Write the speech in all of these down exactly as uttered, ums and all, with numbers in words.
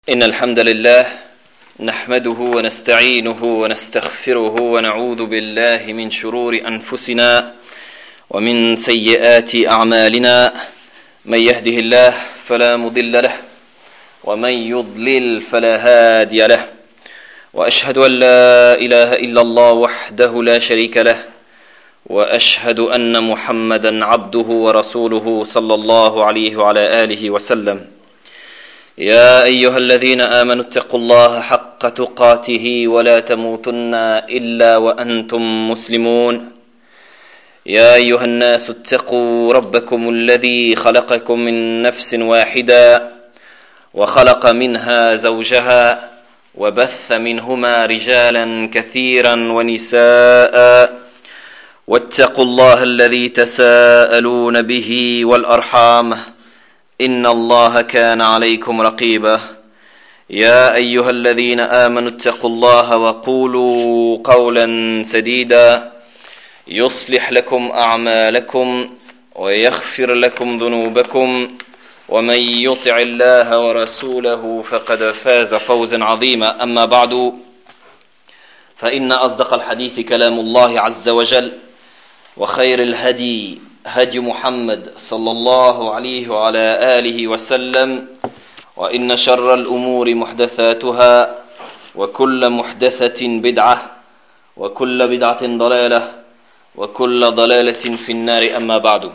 إن الحمد لله نحمده ونستعينه ونستغفره ونعوذ بالله من شرور أنفسنا ومن سيئات أعمالنا من يهده الله فلا مضل له ومن يضلل فلا هادي له وأشهد أن لا إله إلا الله وحده لا شريك له وأشهد أن محمدا عبده ورسوله صلى الله عليه وعلى آله وسلم يا أيها الذين آمنوا اتقوا الله حق تقاته ولا تموتن إلا وأنتم مسلمون يا أيها الناس اتقوا ربكم الذي خلقكم من نفس واحدة وخلق منها زوجها وبث منهما رجالا كثيرا ونساء واتقوا الله الذي تساءلون به والأرحام إن الله كان عليكم رقيبا يا أيها الذين آمنوا اتقوا الله وقولوا قولا سديدا يصلح لكم أعمالكم ويغفر لكم ذنوبكم ومن يطع الله ورسوله فقد فاز فوزا عظيما أما بعد فإن أصدق الحديث كلام الله عز وجل وخير الهدي هدي محمد صلى الله عليه وعلى آله وسلم وإن شر الأمور محدثاتها وكل محدثة بدعة وكل بدعة ضلالة وكل ضلالة في النار أما بعد.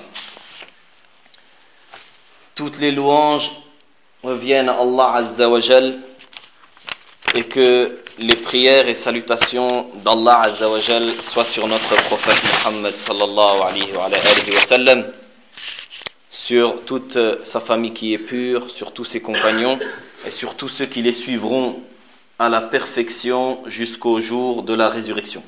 Toutes les louanges reviennent à Allah Azza wa Jal et que les prières et salutations d'Allah Azza wa Jal soient sur notre prophète Muhammad sallallahu alayhi wa alayhi wa sallam, sur toute sa famille qui est pure, sur tous ses compagnons et sur tous ceux qui les suivront à la perfection jusqu'au jour de la résurrection.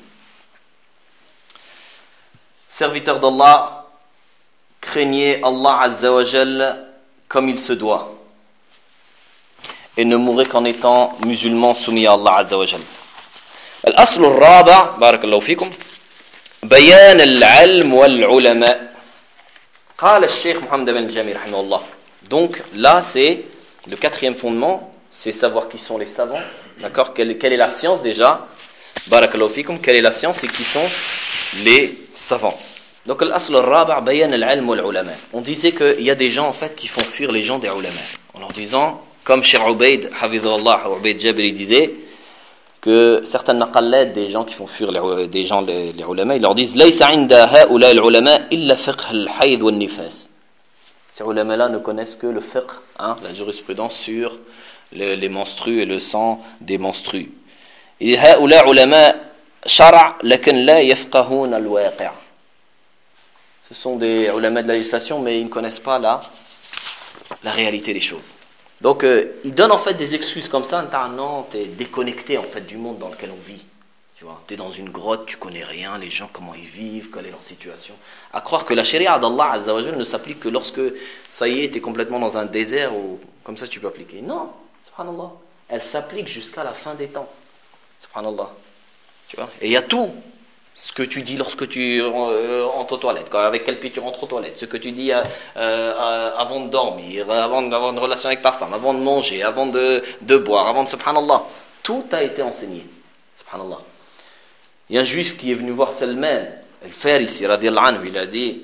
Serviteurs d'Allah, craignez Allah Azza wa Jal comme il se doit et ne mourrez qu'en étant musulman soumis à Allah Azza wa Jal. الأصل الرابع بارك الله فيكم بيان العلم والعلماء قال الشيخ محمد بن الجامي رحمه الله. Donc là c'est le quatrième fondement, c'est savoir qui sont les savants, d'accord, quelle, quelle est la science déjà, بارك الله فيكم, quelle est la science et qui sont les savants. Donc الأصل الرابع بيان العلم والعلماء. On disait qu'il y a des gens en fait qui font fuir les gens des ulama en leur disant, comme Cheikh Ubaid, Hafidhullah, Ubaid Jabri disait que certaines maqallades des gens qui font fuir les, des gens les, les ulama, ils leur disent ليس عند هؤلاء العلماء إلا فقه الحيض والنفاس. Ces ulama là ne connaissent que le fiqh, hein, la jurisprudence sur les, les menstrues et le sang des menstrues. Et هؤلاء علماء شرع لكن لا يفقهون الواقع. Ce sont des ulama de la législation mais ils ne connaissent pas la, la réalité des choses. Donc, euh, ils donnent en fait des excuses comme ça. Non, t'es déconnecté en fait du monde dans lequel on vit. Tu vois, t'es dans une grotte, tu connais rien, les gens comment ils vivent, quelle est leur situation. À croire que la sharia d'Allah Azza wa Jal ne s'applique que lorsque ça y est, t'es complètement dans un désert ou comme ça tu peux appliquer. Non, subhanallah. Elle s'applique jusqu'à la fin des temps. Subhanallah. Tu vois. Et il y a tout. Ce que tu dis lorsque tu euh, rentres aux toilettes, avec quel pied tu rentres aux toilettes, ce que tu dis euh, euh, avant de dormir, avant d'avoir une relation avec ta femme, avant de manger, avant de, de boire, avant de subhanallah. Tout a été enseigné. Subhanallah. Il y a un juif qui est venu voir Salman, al-Farisi, radiyallahu anhu, il a dit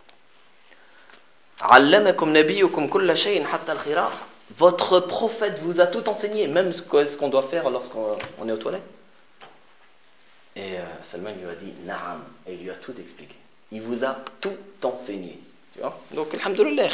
Allamakum nabiyukum kulla shay'in hatta al-khirah. Votre prophète vous a tout enseigné, même ce qu'on doit faire lorsqu'on on est aux toilettes. Et euh, Salman lui a dit Naam, et il lui a tout expliqué. Il vous a tout enseigné. Tu vois? Donc, alhamdoulilah,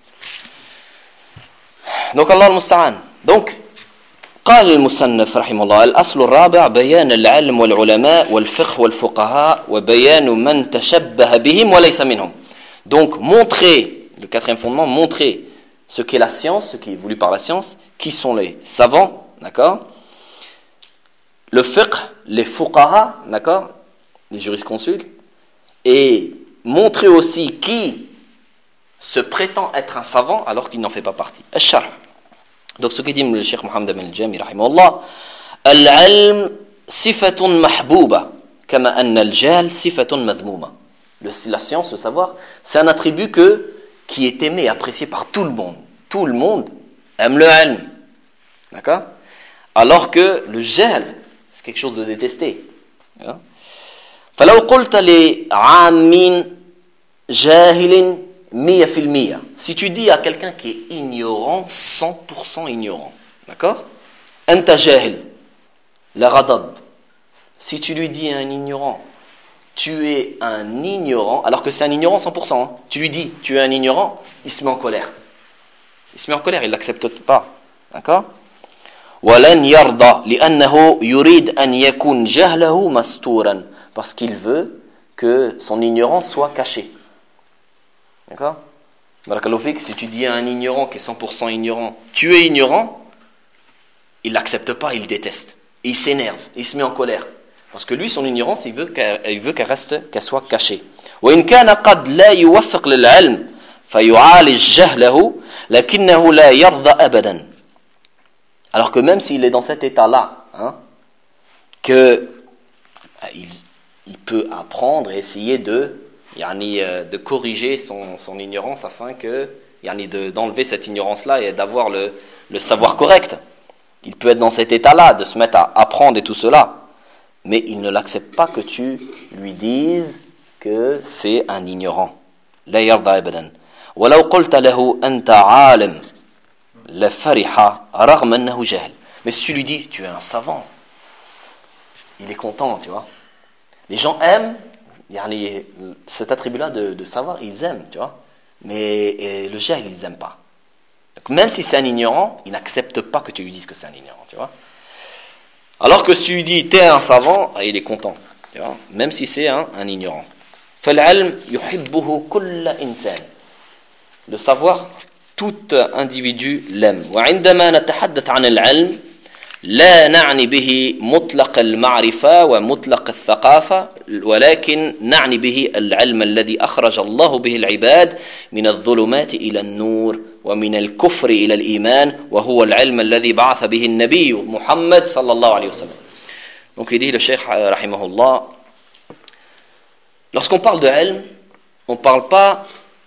donc Allah al-Musta'an. Donc, قال المصنف رحمه الله الأصل الرابع بيان العلم والعلماء والفقه والفقهاء وبيان من تشبه بهم وليس منهم. Donc, montrer, le quatrième fondement, montrer ce qu'est la science, ce qui est voulu par la science, qui sont les savants, d'accord? Le fiqh, les fuqaha, d'accord, les jurisconsultes, et montrer aussi qui se prétend être un savant alors qu'il n'en fait pas partie. Al-Sharh. Donc ce que dit le Cheikh Muhammad bin al-Jami rahimahullah, al-ilm sifatun mahbouba kama anna al-jahl sifatun madmouma. La science, le savoir, c'est un attribut que, qui est aimé, apprécié par tout le monde. Tout le monde aime le ilm. D'accord? Alors que le jahl, c'est quelque chose de détesté. فلو قلت لعام جاهل مية في المية, si tu dis à quelqu'un qui est ignorant, cent pour cent ignorant, d'accord? أنت جاهل لا غضب, si tu lui dis à un ignorant, tu es un ignorant, alors que c'est un ignorant cent pour cent, hein. Tu lui dis, tu es un ignorant, il se met en colère. Il se met en colère, il ne l'accepte pas. D'accord? وَلَنْ يَرْضَى لِأَنَّهُ يُرِيدْ أَنْ يَكُنْ جَهْلَهُ مَسْتُورًا, parce qu'il veut que son ignorance soit cachée. D'accord? Barakallahu fik, si tu dis à un ignorant qui est cent pour cent ignorant, tu es ignorant, il ne l'accepte pas, il déteste. Et il s'énerve, il se met en colère. Parce que lui, son ignorance, il veut qu'elle, il veut qu'elle reste, qu'elle soit cachée. وإن كان قد لا يوفق للعلم فيعالج جهله لكنه لا يرضى أبدا. Alors que même s'il est dans cet état-là, hein, que il, il peut apprendre et essayer de, yani, de corriger son, son ignorance afin que, yani, de, d'enlever cette ignorance-là et d'avoir le, le savoir correct. Il peut être dans cet état-là, de se mettre à apprendre et tout cela. Mais il ne l'accepte pas que tu lui dises que c'est un ignorant. لا يرضى أبدا. ولو قلت له أنت عالم لفرح رغم أنه جاهل. Mais si tu lui dis tu es un savant, il est content, tu vois. Les gens aiment, yani, cet attribut-là de, de savoir, ils aiment, tu vois. Mais et le jahl, ils n'aiment pas. Donc, même si c'est un ignorant, il n'accepte pas que tu lui dises que c'est un ignorant, tu vois. Alors que si tu lui dis t'es un savant, il est content, tu vois, même si c'est un, un ignorant. فالعلم يحبه كل إنسان. Le savoir, tout individu l'aime. وعندما نتحدث عن العلم لا نعني به مطلق المعرفة ومطلق الثقافة ولكن نعني به العلم الذي أخرج الله به العباد من الظلمات إلى النور ومن الكفر إلى الإيمان وهو العلم الذي بعث به النبي محمد صلى الله عليه وسلم. Donc il dit le Cheikh rahimahullah, lorsqu'on parle de ilm, on ne parle pas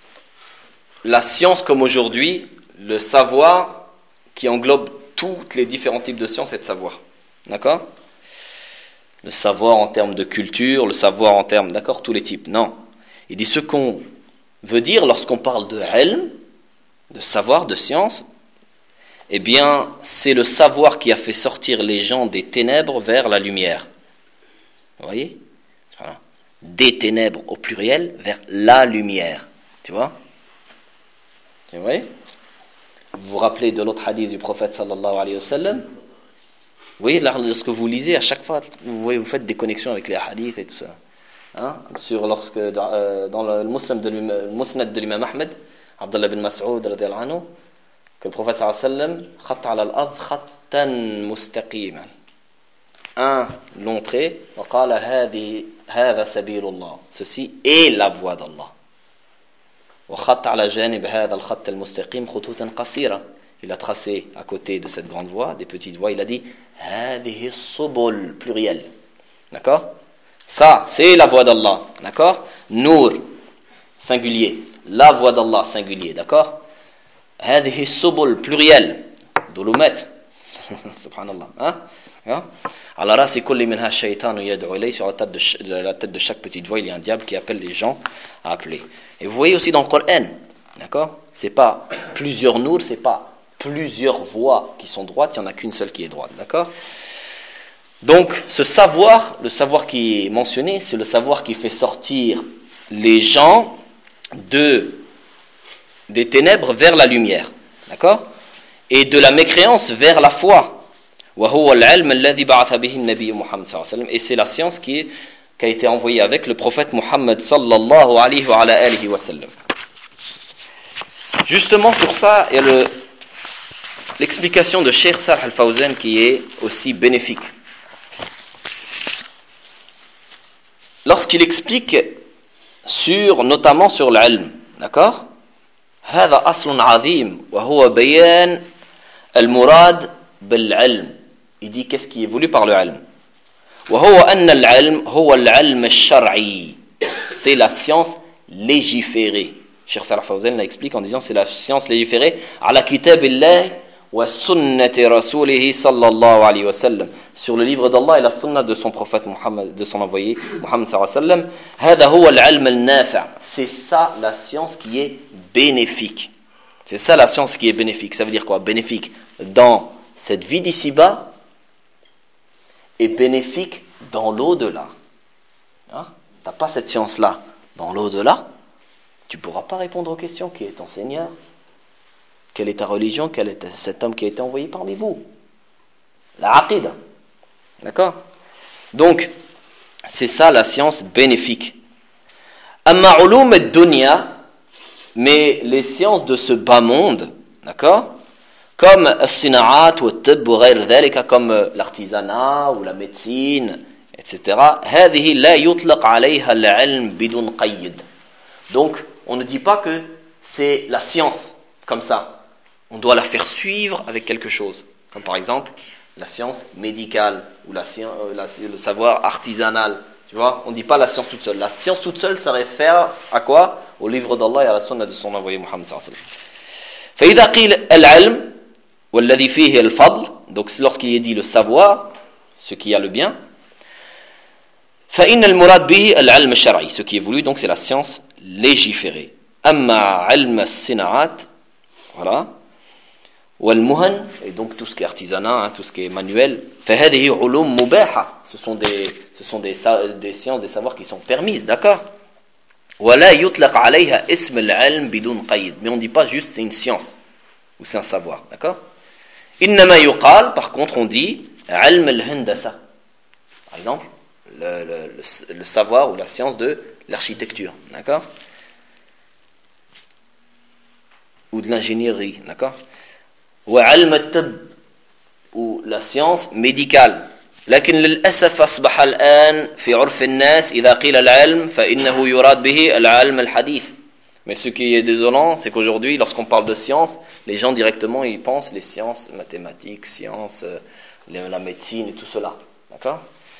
la science comme aujourd'hui, le savoir qui englobe tous les différents types de sciences et de savoir. D'accord? Le savoir en termes de culture, le savoir en termes, d'accord, tous les types. Non. Il dit ce qu'on veut dire lorsqu'on parle de ilm, de savoir, de science, eh bien, c'est le savoir qui a fait sortir les gens des ténèbres vers la lumière. Vous voyez? Voilà. Des ténèbres au pluriel vers la lumière. Tu vois? Vous voyez? Vous vous rappelez de l'autre hadith du prophète sallallahu alayhi wa sallam? Vous voyez, lorsque vous lisez, à chaque fois, vous, voyez, vous faites des connexions avec les hadiths et tout ça. Hein? Sur, lorsque, dans, euh, dans le muslim de le musnad de l'imam Ahmed, Abdullah bin Mas'ud radiyallahu anhu, que le prophète sallallahu alayhi wa sallam khatta ala al-ard khattan mustaqiman. Un long trait, wa qala hadhi hadha sabilullah. Ceci est la voie d'Allah. Wa khatta ala janib hadha al-khatt al-mustaqim khututan qasira. Il a tracé à côté de cette grande voie des petites voies, il a dit hadhihi subul, pluriel. D'accord? Ça, c'est la voie d'Allah. D'accord? Nour, singulier. La voie d'Allah, singulier. D'accord? Hadhihi subul, pluriel. Dhulumat. Subhanallah. Hein? Hein? Alors là, c'est kulli minha shaytan yad'u ilayhi, sur la tête, de, la tête de chaque petite voie, il y a un diable qui appelle les gens à appeler. Et vous voyez aussi dans le Coran, d'accord? C'est pas plusieurs nours, c'est pas plusieurs voies qui sont droites, il n'y en a qu'une seule qui est droite, d'accord? Donc, ce savoir, le savoir qui est mentionné, c'est le savoir qui fait sortir les gens de, des ténèbres vers la lumière, d'accord? Et de la mécréance vers la foi. Et c'est la science qui, est, qui a été envoyée avec le prophète Muhammad sallallahu alayhi wa alihi wa sallam. Justement sur ça, il y a le, l'explication de Cheikh Salih Al-Fawzan qui est aussi bénéfique. Lorsqu'il explique sur, notamment sur l'ilm, d'accord? هذا أصل عظيم وهو بيان المراد بالعلم. Il dit qu'est-ce qui est voulu par le ilm. وهو أن العلم هو العلم الشرعي. C'est la science légiférée. Cheikh Salih Fawzan l'explique en disant c'est la science légiférée على كتاب الله wa sunnati rasulihi sallallahu alayhi wa sallam, sur le livre d'Allah et la sunna de son prophète Muhammad, de son envoyé Muhammad sallallahu alayhi wa sallam. Hada huwa al-ilm al-nafi'. C'est ça la science qui est bénéfique. C'est ça la science qui est bénéfique. Ça veut dire quoi? Bénéfique dans cette vie d'ici-bas et bénéfique dans l'au-delà. Hein? Tu n'as pas cette science-là dans l'au-delà, tu ne pourras pas répondre aux questions. Qui est ton Seigneur? Quelle est ta religion? Quel est cet homme qui a été envoyé parmi vous? La aqida. D'accord? Donc, c'est ça la science bénéfique. Amma ulum ad-dunya, mais les sciences de ce bas monde, d'accord? Comme as-sina'at ou at-tibb ou ghayr dhalika, comme l'artisanat ou la médecine, et cetera. هذه لا يطلق عليها العلم بدون قيد. Donc, on ne dit pas que c'est la science comme ça. On doit la faire suivre avec quelque chose. Comme par exemple, la science médicale ou la science, euh, la, le savoir artisanal. Tu vois, on ne dit pas la science toute seule. La science toute seule, ça réfère à quoi? Au livre d'Allah et à la sunna de son envoyé Muhammad sallallahu alayhi wa sallam. فإذا قيل العلم والذي فيه الفضل, donc lorsqu'il est dit le savoir, ce qui a le bien, فإن المراد به العلم الشرعي, ce qui est voulu donc c'est la science légiférée. أما علم الصناعات, voilà, والمهن, et donc tout ce qui est artisanat, hein, tout ce qui est manuel, فهذه علوم مباحة, ce sont des ce sont des, des sciences, des savoirs qui sont permises, d'accord? ولا يطلق عليها اسم العلم بدون قيد, mais on ne dit pas juste c'est une science ou c'est un savoir, d'accord? إنما يقال, par contre on dit علم الهندسة, par exemple le, le, le, le savoir ou la science de l'architecture, d'accord? Ou de l'ingénierie, d'accord? وعلم الطب, ou la science médicale. لكن للأسف أصبح الآن في عرف الناس إذا قيل العلم فإنه يراد به العلم الحديث. Mais ce qui est désolant, c'est qu'aujourd'hui, lorsqu'on parle de science, les gens directement ils pensent les sciences mathématiques, sciences, la médecine et tout cela, d'accord?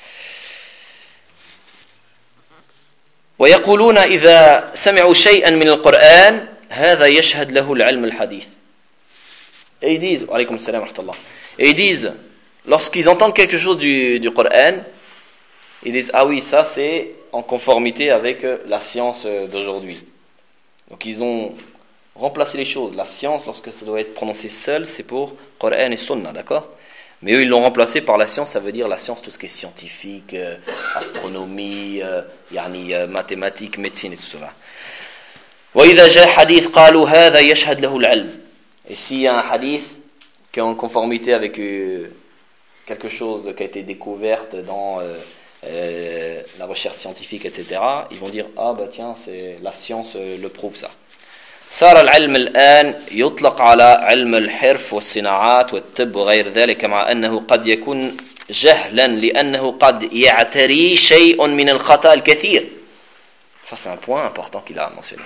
ويقولون إذا سمعوا شيئا من القرآن هذا يشهد له العلم الحديث. Et ils disent, alaykoum salam wa rahmatullah, et ils disent, lorsqu'ils entendent quelque chose du, du Coran, ils disent, ah oui, ça c'est en conformité avec la science d'aujourd'hui. Donc ils ont remplacé les choses. La science, lorsque ça doit être prononcé seul, c'est pour Coran et Sunna, d'accord? Mais eux, ils l'ont remplacé par la science, ça veut dire la science, tout ce qui est scientifique, euh, astronomie, euh, yani, euh, mathématiques, médecine et tout cela. وإذا جاء حديث قالوا هذا يشهد له العلم. Et s'il y a un hadith qui est en conformité avec euh, quelque chose qui a été découverte dans euh, euh, la recherche scientifique, et cetera, ils vont dire, ah bah tiens, c'est, la science euh, le prouve ça. صار العلم الآن يطلق على علم الحرف والصناعات والطب وغير ذلك مع أنه قد يكون جهلا لأنه قد يعتري شيء من الخطأ الكثير. Ça c'est un point important qu'il a mentionné.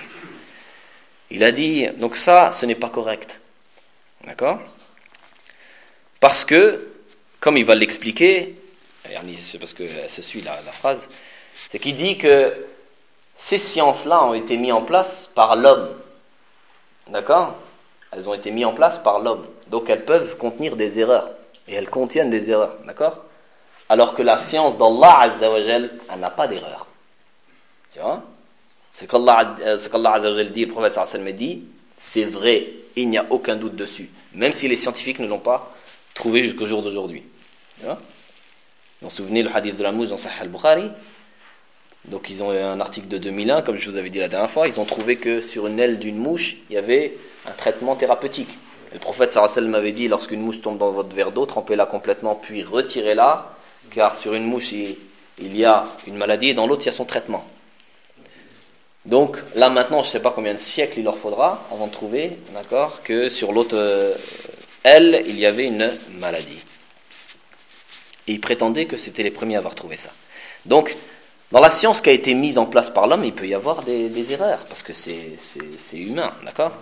Il a dit, donc ça, ce n'est pas correct. D'accord? Parce que, comme il va l'expliquer, c'est parce que se suit la, la phrase, c'est qu'il dit que ces sciences-là ont été mises en place par l'homme. D'accord? Elles ont été mises en place par l'homme. Donc elles peuvent contenir des erreurs. Et elles contiennent des erreurs. D'accord? Alors que la science d'Allah Azza wa Jal, elle n'a pas d'erreur. Tu vois? C'est qu'Allah, ce qu'Allah Azza wa Jal dit, le prophète sallallahu alayhi wa sallam dit, c'est vrai, il n'y a aucun doute dessus. Même si les scientifiques ne l'ont pas trouvé jusqu'au jour d'aujourd'hui. Tu vois? Vous vous souvenez le hadith de la mouche dans Sahih al-Bukhari? Donc ils ont un article de deux mille un, comme je vous avais dit la dernière fois, ils ont trouvé que sur une aile d'une mouche, il y avait un traitement thérapeutique. Et le prophète sallallahu alayhi wa sallam m'avait dit, lorsqu'une mouche tombe dans votre verre d'eau, trempez-la complètement, puis retirez-la, car sur une mouche, il, il y a une maladie, et dans l'autre, il y a son traitement. Donc là maintenant, je ne sais pas combien de siècles il leur faudra avant de trouver, d'accord, que sur l'autre euh, aile, il y avait une maladie. Et ils prétendaient que c'était les premiers à avoir trouvé ça. Donc, dans la science qui a été mise en place par l'homme, il peut y avoir des, des erreurs, parce que c'est, c'est, c'est humain, d'accord?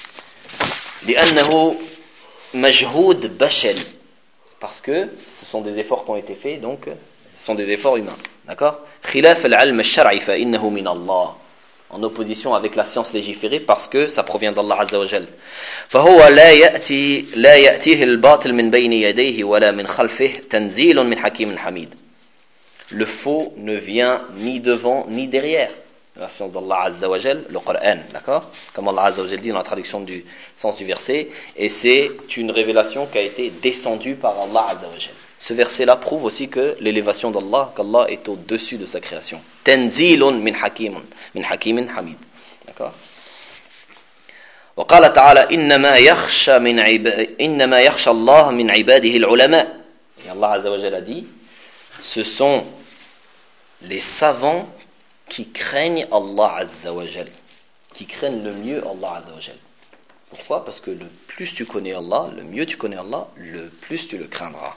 لأنه مجهود بشري, parce que ce sont des efforts qui ont été faits, donc ce sont des efforts humains, d'accord? خلاف العلم الشرعي فإنه من الله. en opposition avec la science légiférée parce que ça provient d'Allah Azza wa Jal. فهو لا يأتي لا يأتيه الباطل من بين يديه ولا من خلفه تنزيل من حكيم حميد. Le faux ne vient ni devant ni derrière. La science d'Allah Azza wa Jal, le Coran, d'accord? Comme Allah Azza wa Jal dit dans la traduction du sens du verset, et c'est une révélation qui a été descendue par Allah Azza wa Jal. Ce verset-là prouve aussi que l'élévation d'Allah, qu'Allah est au-dessus de sa création. Tanzilun min hakimun, min hakimin hamid. D'accord? وقال تعالى إنما يخشى من عباد إنما يخشى الله من عباده العلماء. Et Allah Azza wa Jal a dit, ce sont les savants qui craignent Allah Azza wa Jal, qui craignent le mieux Allah Azza wa Jal. Pourquoi? Parce que le plus tu connais Allah, le mieux tu connais Allah, le plus tu le craindras.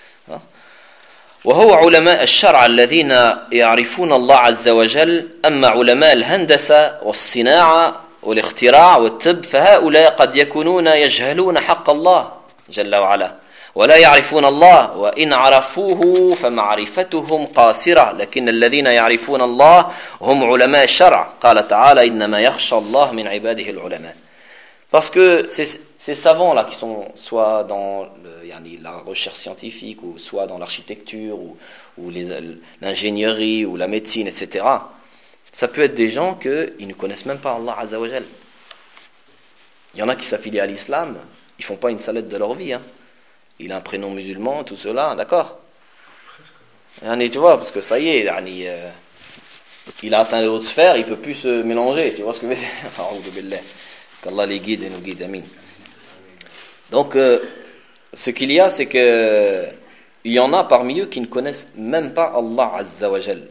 وهو علماء الشرع الذين يعرفون الله عز وجل أما علماء الهندسة والصناعة والاختراع والطب فهؤلاء قد يكونون يجهلون حق الله جل وعلا ولا يعرفون الله وإن عرفوه فمعرفتهم قاصرة لكن الذين يعرفون الله هم علماء الشرع قال تعالى إنما يخشى الله من عباده العلماء. Parce que ces, ces savants-là qui sont soit dans le, yani, la recherche scientifique ou soit dans l'architecture ou, ou les, l'ingénierie ou la médecine, et cetera, ça peut être des gens qui ne connaissent même pas Allah Azza wa Jal. Il y en a qui s'affilient à l'islam, ils ne font pas une salade de leur vie. Hein. Il a un prénom musulman, tout cela, d'accord? Yani, tu vois, parce que ça y est, yani, euh, il a atteint les hautes sphères, il ne peut plus se mélanger, tu vois ce que je veux dire? Enfin, qu'Allah les guide et nous guide, amin. Donc, euh, ce qu'il y a, c'est que il y en a parmi eux qui ne connaissent même pas Allah Azza wa Jal.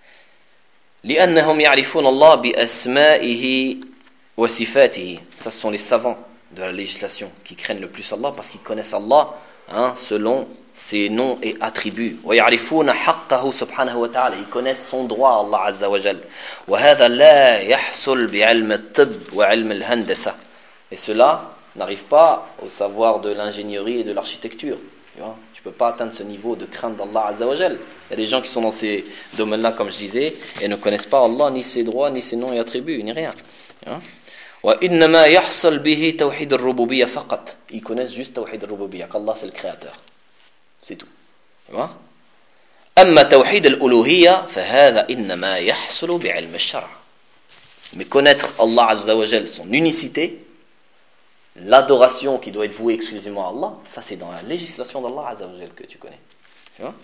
لأنهم يعرفون الله بأسمائه وصفاته. Ça, ce sont les savants de la législation qui craignent le plus Allah parce qu'ils connaissent Allah hein, selon ses noms et attributs. ويعرفون حقه سبحانه وتعالى. Ils connaissent son droit Allah Azza wa Jal. وهذا لا يحصل بعلم الطب وعلم الهندسة. Et cela n'arrive pas au savoir de l'ingénierie et de l'architecture. Tu vois, tu peux pas atteindre ce niveau de crainte d'Allah Azza wa Jal. Il y a des gens qui sont dans ces domaines-là, comme je disais, et ne connaissent pas Allah, ni ses droits, ni ses noms et attributs, ni rien. Tu vois? وإنما يحصل به توحيد الربوبية فقط. Ils connaissent juste توحيد الربوبية, qu'Allah c'est le créateur. C'est tout. Tu vois? أما توحيد الألوهية فهذا إنما يحصل بعلم الشرع. Mais connaître Allah Azza wa Jal, son unicité, l'adoration qui doit être vouée exclusivement à Allah, ça c'est dans la législation d'Allah Azza wa Jal que tu connais. Tu vois?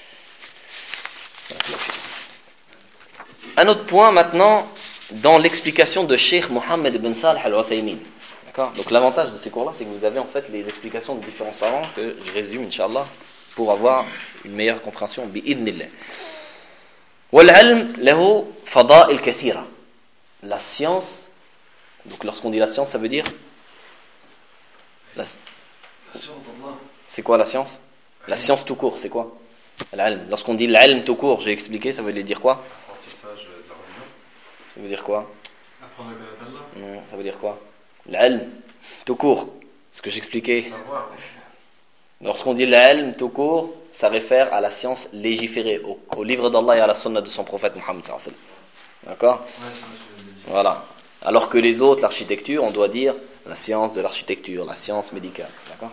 Un autre point maintenant dans l'explication de Cheikh Mohammed ibn Salih al-Uthaymin. D'accord? Donc l'avantage de ces cours-là, c'est que vous avez en fait les explications de différents savants que je résume, Inch'Allah, pour avoir une meilleure compréhension. Bi'idnillah. Wal-ilm lahu fada'il kathira. La science, donc lorsqu'on dit la science, ça veut dire la... C'est quoi la science? La science tout court, c'est quoi? L'ilm. Lorsqu'on dit l'ilm tout court, j'ai expliqué, ça veut dire quoi? Ça veut dire quoi? Apprendre à connaître Allah. Non, ça veut dire quoi? L'ilm tout court, ce que j'expliquais. Savoir. Lorsqu'on dit l'ilm tout court, ça réfère à la science légiférée, au, au livre d'Allah et à la sunna de son prophète Muhammad sallallahu alayhi wa sallam. D'accord? Ouais, voilà. Alors que les autres, l'architecture, on doit dire la science de l'architecture, la science médicale. D'accord?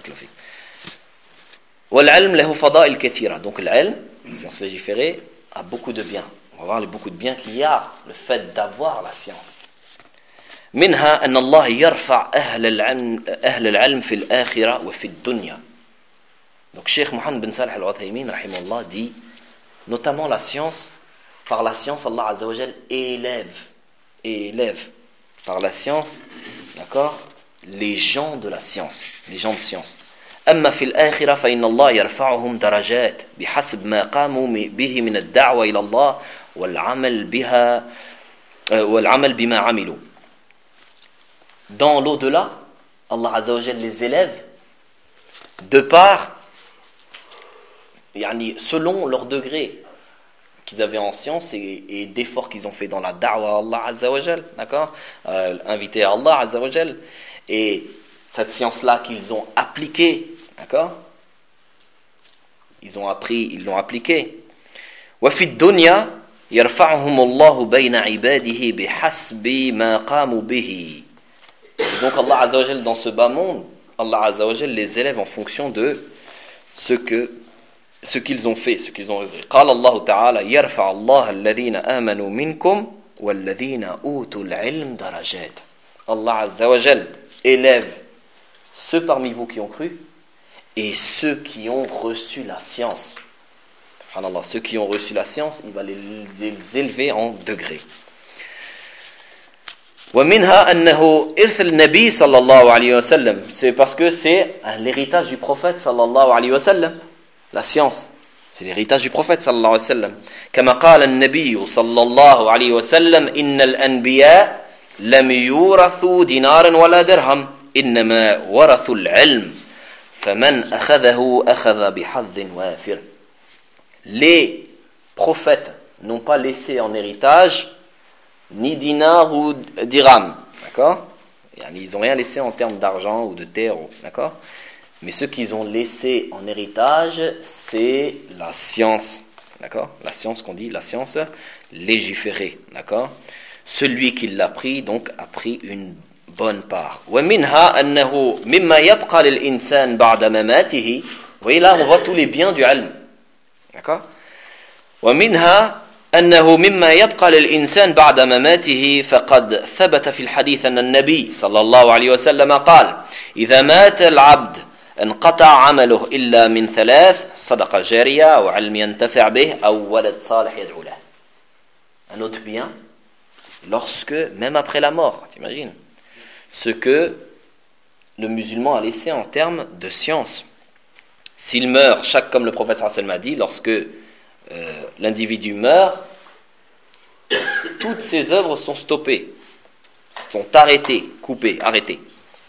Wal-ilm lahu fada'il kathira. Donc l'ilm, la science légiférée, a beaucoup de biens. On va voir les beaucoup de biens qu'il y a, le fait d'avoir la science. منها أن الله يرفع أهل العلم أهل العلم في الآخرة وفي الدنيا. Donc Cheikh Mohammed bin Salih al-Uthaymin rahimahullah dit notamment la science, par la science Allah Azza wa Jal élève élève par la science, d'accord, les gens de la science, les gens de science. أما في الآخرة فإن الله يرفعهم درجات بحسب ما قاموا به من الدعوة إلى الله والعمل بها والعمل بما عملوا. Dans l'au-delà, Allah Azza wa Jal les élève de par, yani, selon leur degré qu'ils avaient en science et, et d'efforts qu'ils ont fait dans la da'wa à Allah Azza wa Jal, d'accord, euh, invité à Allah Azza wa Jal, et cette science-là qu'ils ont appliquée, d'accord, ils ont appris, ils l'ont appliquée. Wa fi dunya يرفعهم الله بين عباده بحسب ما قاموا به. Et donc Allah Azza wa Jal, dans ce bas monde, Allah Azza wa Jal les élève en fonction de ce que ce qu'ils ont fait, ce qu'ils ont œuvré. قال الله تعالى يرفع الله الذين آمنوا منكم والذين أوتوا العلم درجات. Allah Azza wa Jal élève ceux parmi vous qui ont cru et ceux qui ont reçu la science. Subhanallah, ceux qui ont reçu la science, il va les, les élever en degrés. ومنها أنه إرث النبي صلى الله عليه وسلم. C'est parce que c'est l'héritage du prophète صلى الله عليه وسلم. La science, c'est l'héritage du prophète صلى الله عليه وسلم. كما قال النبي صلى الله عليه وسلم إن الأنبياء لم يورثوا دينارا ولا درهم إنما ورثوا العلم فمن أخذه أخذ بحظ وافر. Les prophètes n'ont pas laissé en héritage ni dinar ou dirham, d'accord? Ils n'ont rien laissé en termes d'argent ou de terre, d'accord? Mais ce qu'ils ont laissé en héritage, c'est la science, d'accord? La science qu'on dit, la science légiférée, d'accord? Celui qui l'a pris, donc, a pris une bonne part. وَمِنْهَا أَنَّهُ مِمَّا يَبْقَى لِلْإِنسَانِ بَعْدَ مَمَاتِهِ. Vous voyez là, on voit tous les biens du ilm. D'accord? ومنها أنه مما يبقى للإنسان بعد مماته فقد ثبت في الحديث أن النبي صلى الله عليه وسلم قال إذا مات العبد انقطع عمله إلا من ثلاث صدقة جارية أو علم ينتفع به أو ولد صالح يدعو له. Un autre bien, lorsque, même après la mort, t'imagines, ce que le musulman a laissé en termes de science. S'il meurt, chaque, comme le prophète sallallahu alayhi wa sallam a dit, lorsque euh, l'individu meurt, toutes ses œuvres sont stoppées, sont arrêtées, coupées, arrêtées.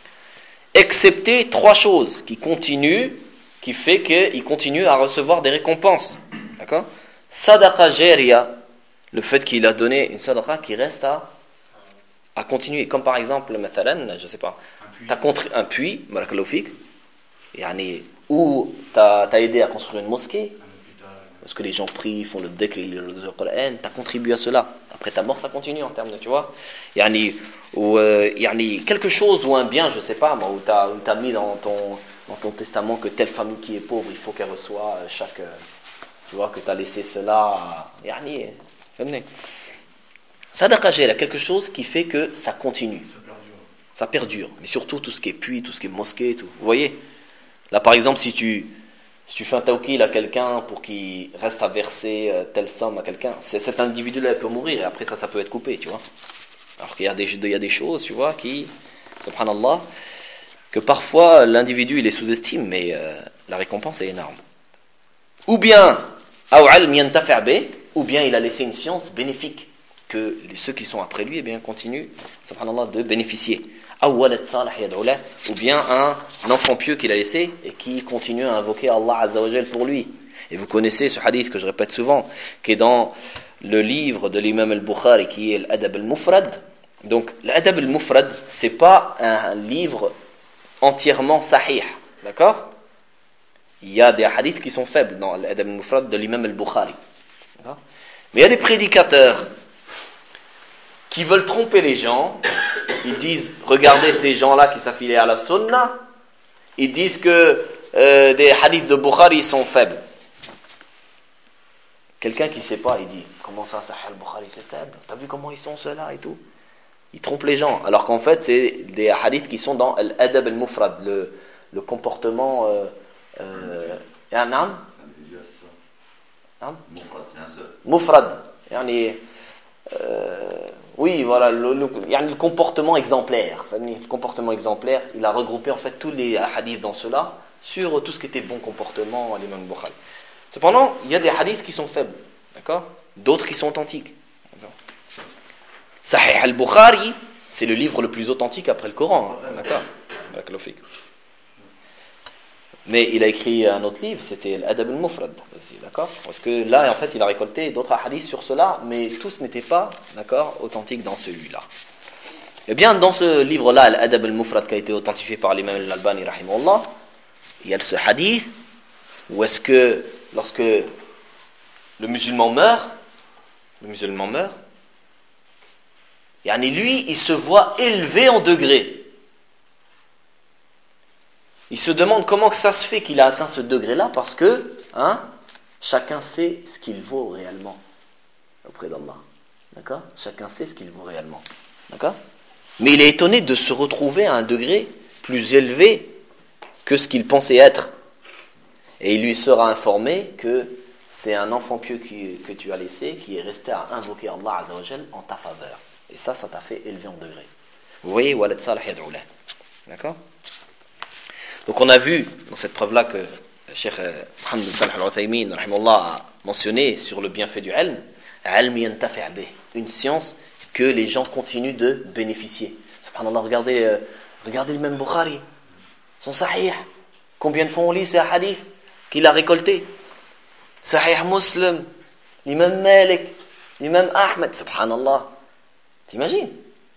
Excepté trois choses qui continuent, qui fait qu'il continue à recevoir des récompenses. D'accord? Sadaqa jariya, le fait qu'il a donné une sadaqa qui reste à, à continuer. Comme par exemple, mathalan, je sais pas, tu as construit un puits, barakallahu fik, yani, ou tu as aidé à construire une mosquée, parce que les gens prient, font le dhikr, ils lisent le Coran, tu as contribué à cela. Après ta mort, ça continue en termes de, tu vois. Yani, ou euh, yani, quelque chose ou un bien, je sais pas, moi, où tu as, où t'as mis dans ton, dans ton testament que telle famille qui est pauvre, il faut qu'elle reçoive chaque. Tu vois, que tu as laissé cela. Yani, Sadaqa jariya, quelque chose qui fait que ça continue. Ça perdure. Ça perdure. Mais surtout tout ce qui est puits, tout ce qui est mosquée, tout. Vous voyez? Là, par exemple, si tu, si tu fais un tawkil à quelqu'un pour qu'il reste à verser euh, telle somme à quelqu'un, c'est, cet individu-là peut mourir et après ça, ça peut être coupé, tu vois. Alors qu'il y a des, il y a des choses, tu vois, qui, subhanallah, que parfois l'individu il les sous-estime, mais euh, la récompense est énorme. Ou bien, ou bien il a laissé une science bénéfique que ceux qui sont après lui, eh bien, continuent, subhanallah, de bénéficier. Ou bien un enfant pieux qu'il a laissé et qui continue à invoquer Allah Azza wa Jal pour lui. Et vous connaissez ce hadith que je répète souvent, qui est dans le livre de l'imam al-Bukhari, qui est l'Adab al-Mufrad. Donc l'Adab al-Mufrad, c'est pas un livre entièrement sahih, d'accord? Il y a des hadiths qui sont faibles dans l'Adab al-Mufrad de l'imam al-Bukhari. D'accord? Mais il y a des prédicateurs qui veulent tromper les gens. Ils disent, regardez ces gens-là qui s'affilient à la sunna, ils disent que euh, des hadiths de Bukhari sont faibles. Quelqu'un qui ne sait pas, il dit, comment ça, Sahih al-Bukhari c'est faible? T'as vu comment ils sont ceux-là et tout? Ils trompent les gens, alors qu'en fait c'est des hadiths qui sont dans l'Adab al-Mufrad, le, le comportement... Euh, euh, Mufrad, c'est un seul. Mufrad, yani, euh, oui, voilà, le, le, le comportement exemplaire. Le comportement exemplaire, il a regroupé en fait tous les hadiths dans cela sur tout ce qui était bon comportement à l'imam Bukhari. Cependant, il y a des hadiths qui sont faibles, d'accord? D'autres qui sont authentiques. D'accord? Sahih al-Bukhari, c'est le livre le plus authentique après le Coran, hein, d'accord? Mais il a écrit un autre livre, c'était l'Adab al-Mufrad aussi, d'accord? Parce que là, en fait, il a récolté d'autres hadiths sur cela, mais tous n'étaient pas, d'accord, authentiques dans celui-là. Eh bien, dans ce livre-là, l'Adab al-Mufrad, qui a été authentifié par l'imam al-Albani, rahimahullah, il y a ce hadith où est-ce que, lorsque le musulman meurt, le musulman meurt. Yani lui, il se voit élevé en degrés. Il se demande comment que ça se fait qu'il a atteint ce degré-là, parce que hein, chacun sait ce qu'il vaut réellement auprès d'Allah. D'accord ? Chacun sait ce qu'il vaut réellement. D'accord ? Mais il est étonné de se retrouver à un degré plus élevé que ce qu'il pensait être. Et il lui sera informé que c'est un enfant pieux qui, que tu as laissé, qui est resté à invoquer Allah Azza wa Jal en ta faveur. Et ça, ça t'a fait élever en degré. Vous voyez, walad salih yad'oulah. D'accord ? Donc on a vu dans cette preuve-là que Cheikh Mohammed bin Salih al-Uthaymin a mentionné sur le bienfait du ilm, ilm yantafi' bih, une science que les gens continuent de bénéficier. Subhanallah, regardez, euh, regardez le même Bukhari, son sahih. Combien de fois on lit ces hadiths qu'il a récoltés? Sahih Muslim, l'imam Malik, l'imam Ahmed, subhanallah. T'imagines?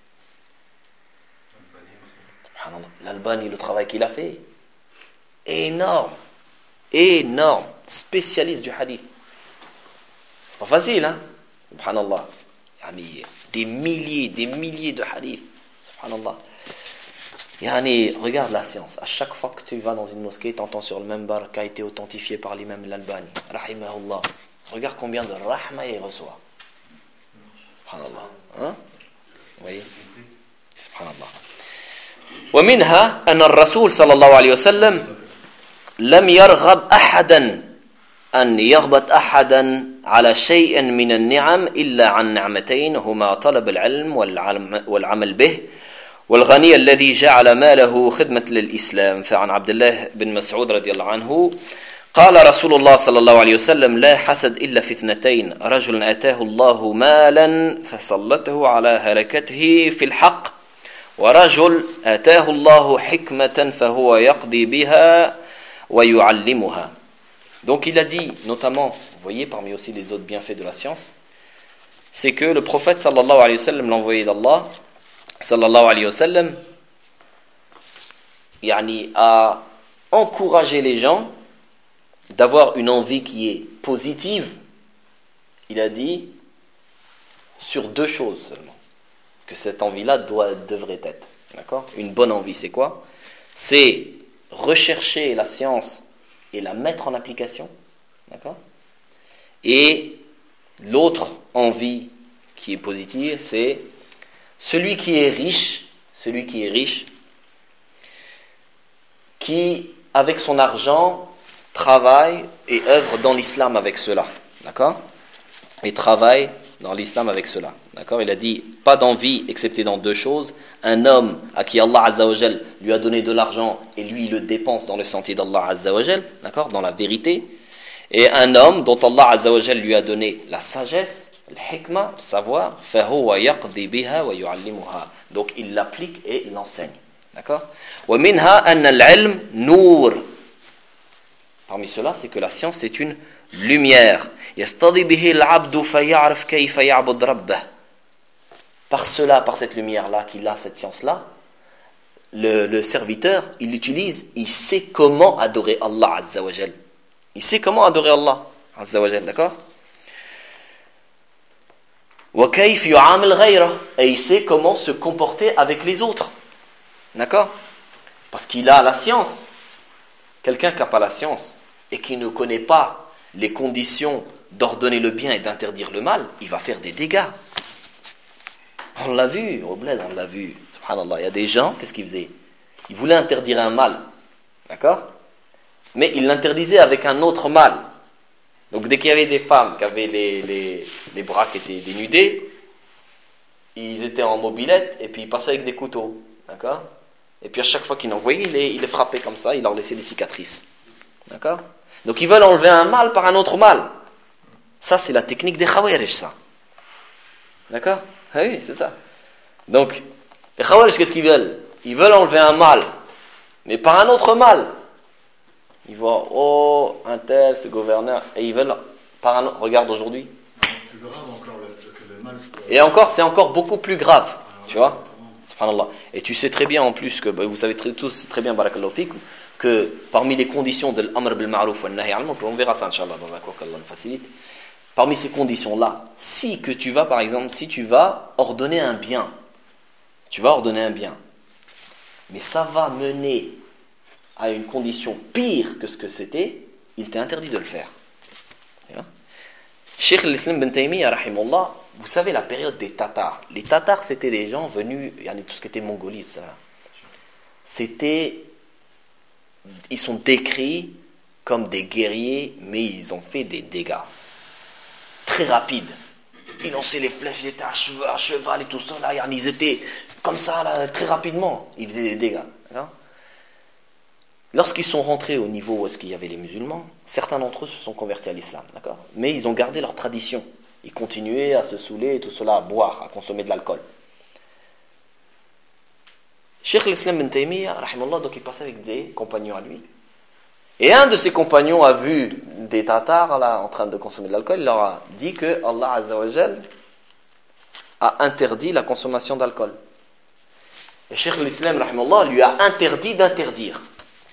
Subhanallah. L'Albani, le travail qu'il a fait, énorme, énorme, spécialiste du hadith. C'est pas facile, hein? Subhanallah. Yani, des milliers, des milliers de hadiths. Subhanallah. Yani, regarde la science. À chaque fois que tu vas dans une mosquée, tu entends sur le membar qui a été authentifié par l'imam Al-Albani. Rahimahullah. Regarde combien de rahma il reçoit. Subhanallah. Hein? Vous voyez? Subhanallah. ومنها أن الرسول صلى الله عليه وسلم لم يرغب أحدا أن يغبط أحدا على شيء من النعم إلا عن نعمتين هما طلب العلم والعمل به والغني الذي جعل ماله خدمة للإسلام. فعن عبد الله بن مسعود رضي الله عنه قال رسول الله صلى الله عليه وسلم لا حسد إلا في اثنتين رجل آتاه الله مالا فسلطه على هلكته في الحق ورجل آتاه الله حكمة فهو يقضي بها ويعلمها. Donc il a dit, notamment, vous voyez parmi aussi les autres bienfaits de la science, c'est que le prophète sallallahu alayhi wa sallam, l'envoyé d'Allah, sallallahu alayhi wa sallam, yani, a encouragé les gens d'avoir une envie qui est positive. Il a dit sur deux choses seulement que cette envie-là doit, devrait être. D'accord ? Une bonne envie, c'est quoi ? C'est rechercher la science et la mettre en application. D'accord ? Et l'autre envie qui est positive, c'est celui qui est riche, celui qui est riche, qui, avec son argent, travaille et œuvre dans l'islam avec cela. D'accord ? Et travaille dans l'islam avec cela. D'accord ? Il a dit, pas d'envie excepté dans deux choses. Un homme à qui Allah Azza wa Jal lui a donné de l'argent et lui il le dépense dans le sentier d'Allah Azza wa Jal, d'accord ? Dans la vérité. Et un homme dont Allah Azza wa Jal lui a donné la sagesse, le hikmah, le savoir, fahuwa yaqdi biha wa yu'allimuha. Donc il l'applique et il l'enseigne. D'accord ? Wa minha anna al-ilm nour. Parmi cela, c'est que la science c'est une lumière. Yastadi bihi al-'abdu faya'rif kayfa ya'bud rabbah. Par cela, par cette lumière-là, qu'il a cette science-là, le, le serviteur, il l'utilise, il sait comment adorer Allah Azza wa Jal. Il sait comment adorer Allah Azza wa Jal, d'accord ? Wa kayf yu'amil ghayra. Et il sait comment se comporter avec les autres. D'accord ? Parce qu'il a la science. Quelqu'un qui n'a pas la science et qui ne connaît pas les conditions d'ordonner le bien et d'interdire le mal, il va faire des dégâts. On l'a vu, au bled, on l'a vu. Subhanallah, il y a des gens, qu'est-ce qu'ils faisaient ? Ils voulaient interdire un mal, d'accord ? Mais ils l'interdisaient avec un autre mal. Donc dès qu'il y avait des femmes qui avaient les, les, les bras qui étaient dénudés, ils étaient en mobilette et puis ils passaient avec des couteaux, d'accord ? Et puis à chaque fois qu'ils en voyaient, ils les, ils les frappaient comme ça, ils leur laissaient des cicatrices. D'accord ? Donc ils veulent enlever un mal par un autre mal. Ça, c'est la technique des Khawarij, ça. D'accord ? Ah oui, c'est ça. Donc, les Khawarij, qu'est-ce qu'ils veulent ? Ils veulent enlever un mal, mais par un autre mal. Ils voient, oh, un tel, ce gouverneur, et ils veulent, par un autre, regarde aujourd'hui. Plus grave encore, le, le mal. Et encore, c'est encore beaucoup plus grave, tu vois ? Subhanallah. Et tu sais très bien en plus que, bah, vous savez très, tous très bien, barakallahu fikum, que parmi les conditions de l'amr bil ma'ruf wa nahy anil munkar, on verra ça, Inch'Allah, dans la cour qu'Allah nous facilite. parmi ces conditions-là, si que tu vas, par exemple, si tu vas ordonner un bien, tu vas ordonner un bien, mais ça va mener à une condition pire que ce que c'était, il t'est interdit de le faire. Cheikh al-Islam ibn Taymiyyah, rahimahullah, vous savez la période des Tatars. Les Tatars, c'était des gens venus, il y en a tout ce qui était Mongolie, ça. C'était, ils sont décrits comme des guerriers, mais ils ont fait des dégâts très rapides. Ils lançaient les flèches, ils étaient à cheval, à cheval et tout ça, là, ils étaient comme ça, là, très rapidement, ils faisaient des dégâts. D'accord ? Lorsqu'ils sont rentrés au niveau où est-ce qu'il y avait les musulmans, certains d'entre eux se sont convertis à l'islam, d'accord ? Mais ils ont gardé leur tradition. Ils continuaient à se saouler et tout cela, à boire, à consommer de l'alcool. Cheikh al-Islam ibn Taymiyyah, rahimahullah, donc il passait avec des compagnons à lui. Et un de ses compagnons a vu des Tatars là, en train de consommer de l'alcool. Il leur a dit que Allah Azza wa Jal a interdit la consommation d'alcool. Et Cheikh al-Islam, rahimahullah, lui a interdit d'interdire.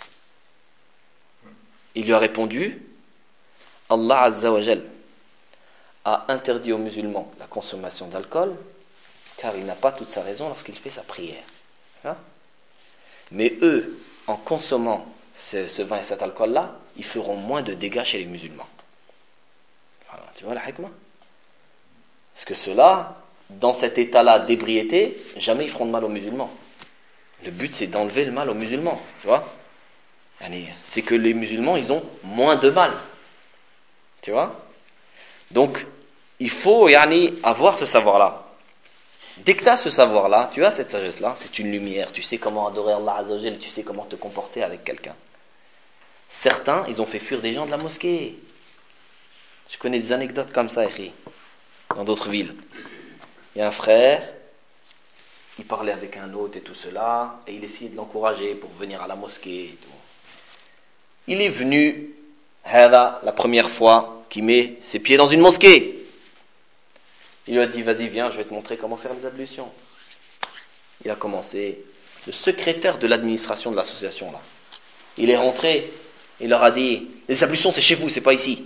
Il lui a répondu, Allah Azza wa Jal a interdit aux musulmans la consommation d'alcool, car il n'a pas toute sa raison lorsqu'il fait sa prière. Hein? Mais eux, en consommant ce, ce vin et cet alcool-là, ils feront moins de dégâts chez les musulmans. Voilà, tu vois la hikmah ? Parce que ceux-là, dans cet état-là d'ébriété, jamais ils feront de mal aux musulmans. Le but, c'est d'enlever le mal aux musulmans, tu vois ? C'est que les musulmans, ils ont moins de mal. Tu vois ? Donc, il faut yani, avoir ce savoir-là. Dès que tu as ce savoir-là, tu as cette sagesse-là, c'est une lumière. Tu sais comment adorer Allah Azza wa Jal, tu sais comment te comporter avec quelqu'un. Certains, ils ont fait fuir des gens de la mosquée. Je connais des anecdotes comme ça, dans d'autres villes. Il y a un frère, il parlait avec un autre et tout cela, et il essayait de l'encourager pour venir à la mosquée et tout. Il est venu, la première fois qu'il met ses pieds dans une mosquée. Il lui a dit, vas-y, viens, je vais te montrer comment faire les ablutions. Il a commencé, le secrétaire de l'administration de l'association, là. Il est rentré, il leur a dit, les ablutions, c'est chez vous, c'est pas ici.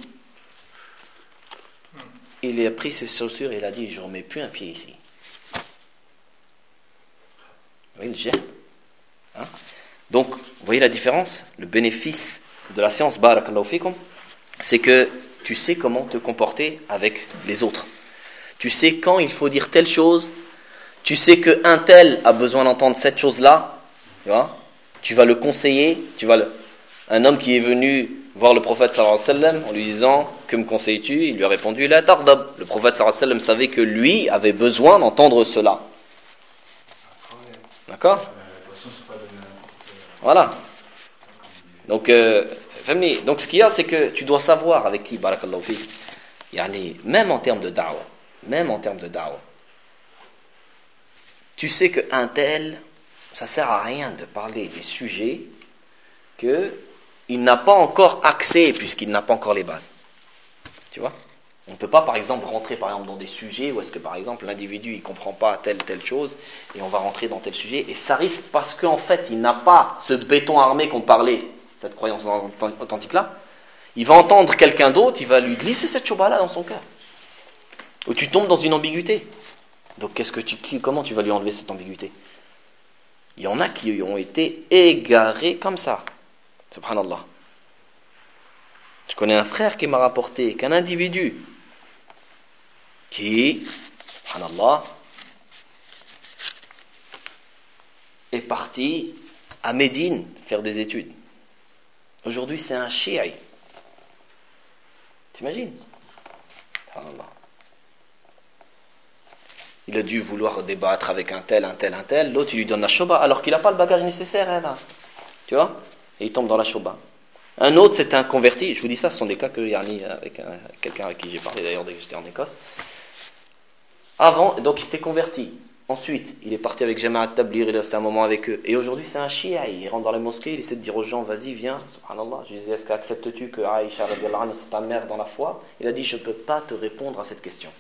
Il a pris ses chaussures et il a dit, je ne remets plus un pied ici. Oui, il gère. Hein? Donc, vous voyez la différence ? Le bénéfice de la science, barakallahu fikum, c'est que tu sais comment te comporter avec les autres. Tu sais quand il faut dire telle chose. Tu sais qu'un tel a besoin d'entendre cette chose-là. Tu vois ? Tu vas le conseiller. Tu vas le... Un homme qui est venu voir le prophète sallallahu alayhi wa sallam en lui disant « Que me conseilles-tu » Il lui a répondu « La tardab ». Le prophète sallallahu alayhi wa sallam savait que lui avait besoin d'entendre cela. D'accord ? Voilà. Donc, euh, donc ce qu'il y a, c'est que tu dois savoir avec qui, barakallahu fi, yani, même en termes de da'wah, même en termes de da'wah, tu sais qu'un tel, ça ne sert à rien de parler des sujets qu'il n'a pas encore accès, puisqu'il n'a pas encore les bases. Tu vois ? On ne peut pas, par exemple, rentrer par exemple, dans des sujets où est-ce que, par exemple, l'individu il ne comprend pas telle telle chose, et on va rentrer dans tel sujet, et ça risque parce qu'en fait, il n'a pas ce béton armé qu'on parlait, cette croyance authentique-là. Il va entendre quelqu'un d'autre, il va lui glisser cette choba-là dans son cœur. Ou tu tombes dans une ambiguïté. Donc, qu'est-ce que tu, qui, comment tu vas lui enlever cette ambiguïté ? Il y en a qui ont été égarés comme ça. Subhanallah. Je connais un frère qui m'a rapporté qu'un individu qui, subhanallah, est parti à Médine faire des études. Aujourd'hui, c'est un chiite. T'imagines ? Subhanallah. Il a dû vouloir débattre avec un tel, un tel, un tel. L'autre, il lui donne la shoba alors qu'il n'a pas le bagage nécessaire. Hein, là. Tu vois ? Et il tombe dans la shoba. Un autre, c'est un converti. Je vous dis ça, ce sont des cas que yani, avec un, quelqu'un avec qui j'ai parlé d'ailleurs dès que j'étais en Écosse. Avant, donc il s'était converti. Ensuite, il est parti avec Jama'at Tabligh, il est resté un moment avec eux. Et aujourd'hui, c'est un chiite. Il rentre dans les mosquées, il essaie de dire aux gens, vas-y, viens. Subhanallah. Je disais, est-ce qu'acceptes-tu que Aïcha, radiyallahu anha, c'est ta mère dans la foi ? Il a dit, je ne peux pas te répondre à cette question.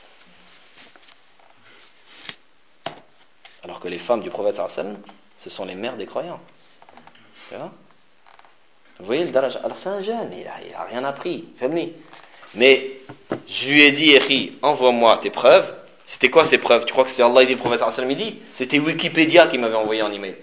Alors que les femmes du prophète sallallahu alayhi wa sallam, ce sont les mères des croyants. Tu vois ? Vous voyez le daraj ? Alors c'est un jeune, il n'a rien appris. Mais Je lui ai dit, Eri, envoie-moi tes preuves. C'était quoi ces preuves? Tu crois que c'est Allah et le prophète sallallahu alayhi wa sallam dit? C'était Wikipédia qui m'avait envoyé un email.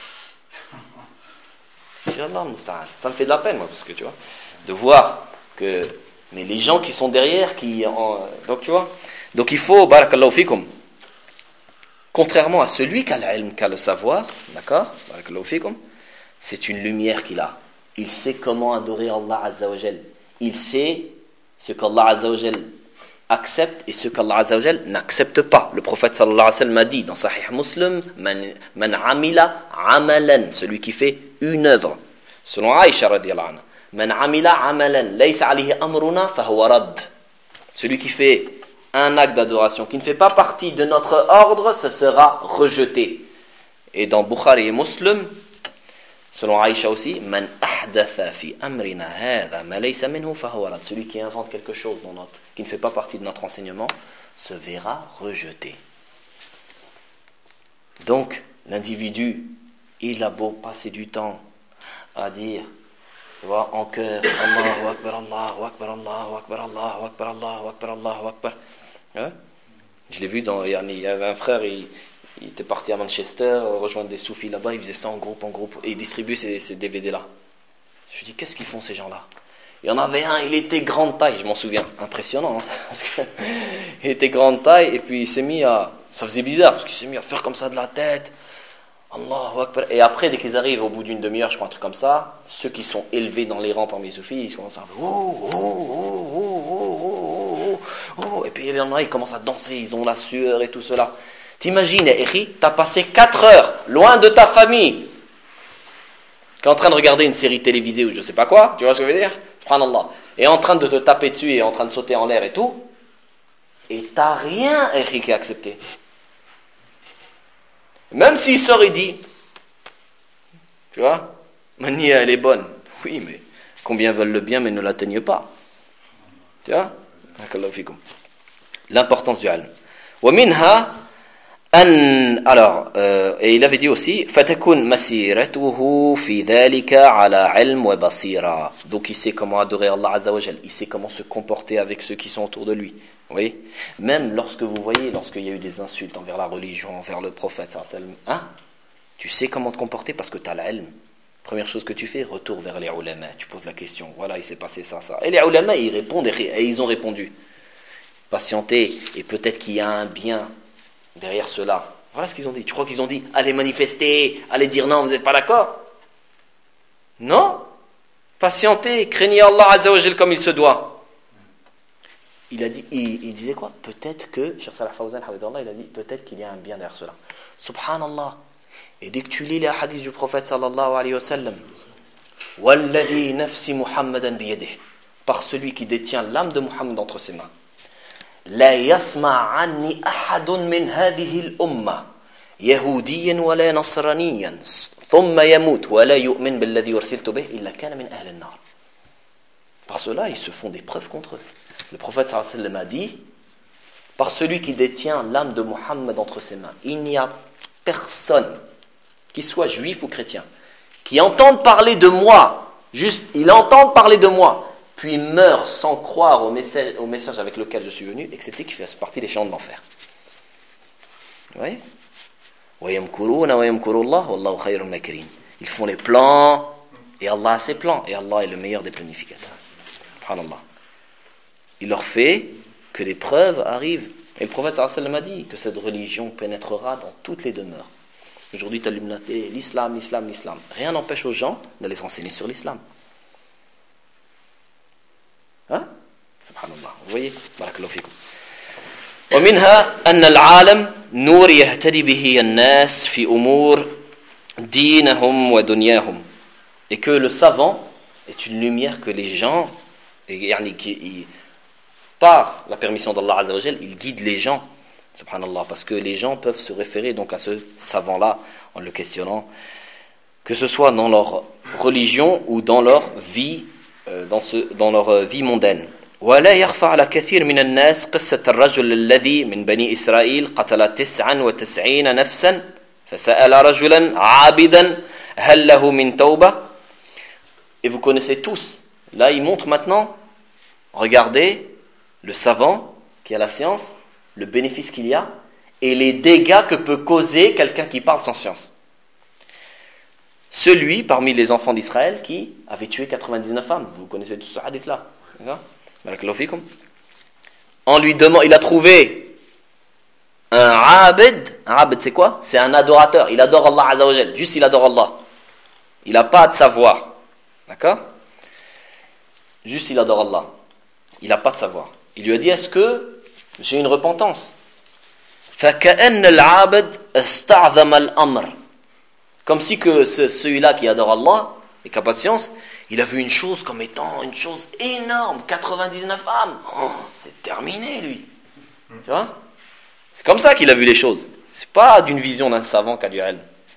Je dis, Allah, ça me fait de la peine, moi, parce que tu vois, de voir que. Mais les gens qui sont derrière, qui. En, donc, tu vois. Donc, il faut, barakallahu fikum. Contrairement à celui qui a l'ilm, qui a le savoir, d'accord? Barakallahu fikum. C'est une lumière qu'il a. Il sait comment adorer Allah Azza wa Jal. Il sait ce qu'Allah Azza wa Jal accepte et ce qu'Allah Azza wa Jal n'accepte pas. Le prophète sallallahu alayhi wa sallam a dit dans Sahih Muslim, man, man amila amalan, celui qui fait une œuvre. Selon Aïcha radiyallahu anha, man amila amalan laysa alayhi amruna fahuwa rad. Celui qui fait un acte d'adoration qui ne fait pas partie de notre ordre, ce sera rejeté. Et dans Bukhari et Muslim, selon Aïcha aussi, man ahdatha fi amrina hadha ma laysa minhu fahuwa rad. Celui qui invente quelque chose dans notre, qui ne fait pas partie de notre enseignement, se verra rejeté. Donc, l'individu, il a beau passer du temps à dire, tu vois, en cœur, Allahu Akbar, Allahu Akbar, Allahu Akbar, Allahu Akbar, Allahu Akbar, Allahu Akbar. Hein? Je l'ai vu, dans, il y avait un frère, il, il était parti à Manchester, rejoindre des soufis là-bas, il faisait ça en groupe, en groupe, et il distribuait ces, ces D V D-là. Je me suis dit, qu'est-ce qu'ils font ces gens-là? Il y en avait un, il était grande taille, je m'en souviens, impressionnant, hein, parce que, il était grande taille, et puis il s'est mis à, ça faisait bizarre, parce qu'il s'est mis à faire comme ça de la tête, Allahu Akbar. Et après, dès qu'ils arrivent au bout d'une demi-heure, je crois un truc comme ça, ceux qui sont élevés dans les rangs parmi les soufis, ils commencent à faire oh, oh, oh, oh, oh, oh, oh. Et puis il y en a, ils commencent à danser, ils ont la sueur et tout cela. T'imagines, Eri, t'as passé quatre heures loin de ta famille, qui est en train de regarder une série télévisée ou je sais pas quoi, tu vois ce que je veux dire? Subhanallah. Et en train de te taper dessus et en train de sauter en l'air et tout, et t'as rien, Eri, qui est accepté. Même s'il sort et dit, tu vois, Mania, elle est bonne. Oui, mais combien veulent le bien mais ne l'atteignent pas. Tu vois? L'importance du ilm. ومنها أن alors euh, et il avait dit aussi فتكون مسيرته في ذلك على علم وبصيرة. Donc il sait comment adorer Allah Azza wa Jal, il sait comment se comporter avec ceux qui sont autour de lui. Oui, même lorsque vous voyez, lorsqu'il y a eu des insultes envers la religion, envers le prophète, hein, tu sais comment te comporter parce que tu as l'ilm. Première chose que tu fais, retour vers les ulama, tu poses la question, voilà, il s'est passé ça, ça. Et les ulama, ils répondent et ils ont répondu. Patientez, et peut-être qu'il y a un bien derrière cela. Voilà ce qu'ils ont dit. Tu crois qu'ils ont dit, allez manifester, allez dire non, vous n'êtes pas d'accord? Non. Patientez, craignez Allah Azza wa Jal comme il se doit. Il a dit, il, il disait quoi? Peut-être que, Cheikh Salah Fawzan, il a dit, peut-être qu'il y a un bien derrière cela. Subhanallah. Et dès que tu lis les hadiths du prophète sallallahu alayhi wa sallam, Walladhi nafsi Muhammadan biyadih, par celui qui détient l'âme de Muhammad entre ses mains. La yasma' anni ahadun min hadhihi al-umma yahudiyan wa la nasraniyan thumma yamut wa la yu'min billadhi ursiltu bih illa kana min ahli an-nar. Par cela, ils se font des preuves contre eux. Le prophète sallallahu alayhi wa sallam a dit, par celui qui détient l'âme de Muhammad entre ses mains, il n'y a personne, qu'il soit juif ou chrétien, qui entende parler de moi, juste, il entend parler de moi, puis meurt sans croire au message, au message avec lequel je suis venu, excepté qu'il fasse partie des géants de l'enfer. Vous voyez? Ils font les plans, et Allah a ses plans, et Allah est le meilleur des planificateurs. Subhanallah. Il leur fait que les preuves arrivent. Et le prophète sallallahu alayhi wa sallam a dit que cette religion pénétrera dans toutes les demeures. Aujourd'hui, tu allumes la télé, l'islam, l'islam, l'islam. Rien n'empêche aux gens d'aller s'enseigner sur l'islam. Hein? Subhanallah. Vous voyez? Barakallahu fikum. ومنها أن العالم نور يهتدي به الناس في أمور دينهم ودنياهم. Et que le savant est une lumière que les gens, يعني qui par la permission d'Allah Azza wa Jal, il guide les gens, subhanallah, parce que les gens peuvent se référer donc à ce savant-là en le questionnant, que ce soit dans leur religion ou dans leur vie, euh, dans, ce, dans leur vie mondaine. ولا يخفى على كثير من الناس قصة الرجل الذي من بني إسرائيل قتل تسعا وتسعين نفسا فسأل رجلا عابدا هل له من توبة. Et vous connaissez tous. Là, il montre maintenant, regardez, le savant qui a la science, le bénéfice qu'il y a et les dégâts que peut causer quelqu'un qui parle sans science. Celui parmi les enfants d'Israël qui avait tué quatre-vingt-dix-neuf femmes. Vous connaissez tout ce hadith-là. Barakallahu fikum. On lui demande, il a trouvé un abed. Un abed, c'est quoi? C'est un adorateur. Il adore Allah Azza wa Jal. Juste il adore Allah. Il n'a pas de savoir. D'accord? Juste il adore Allah. Il n'a pas de savoir. Il lui a dit, est-ce que j'ai une repentance? فَكَأَنَّ الْعَابِدَ اسْتَعْظَمَ الْأَمْرِ. Comme si que ce, celui-là qui adore Allah et qui n'a pas de science, il a vu une chose comme étant une chose énorme. quatre-vingt-dix-neeuf femmes. Oh, c'est terminé, lui. Tu vois? C'est comme ça qu'il a vu les choses. C'est pas d'une vision d'un savant qui a du ilm.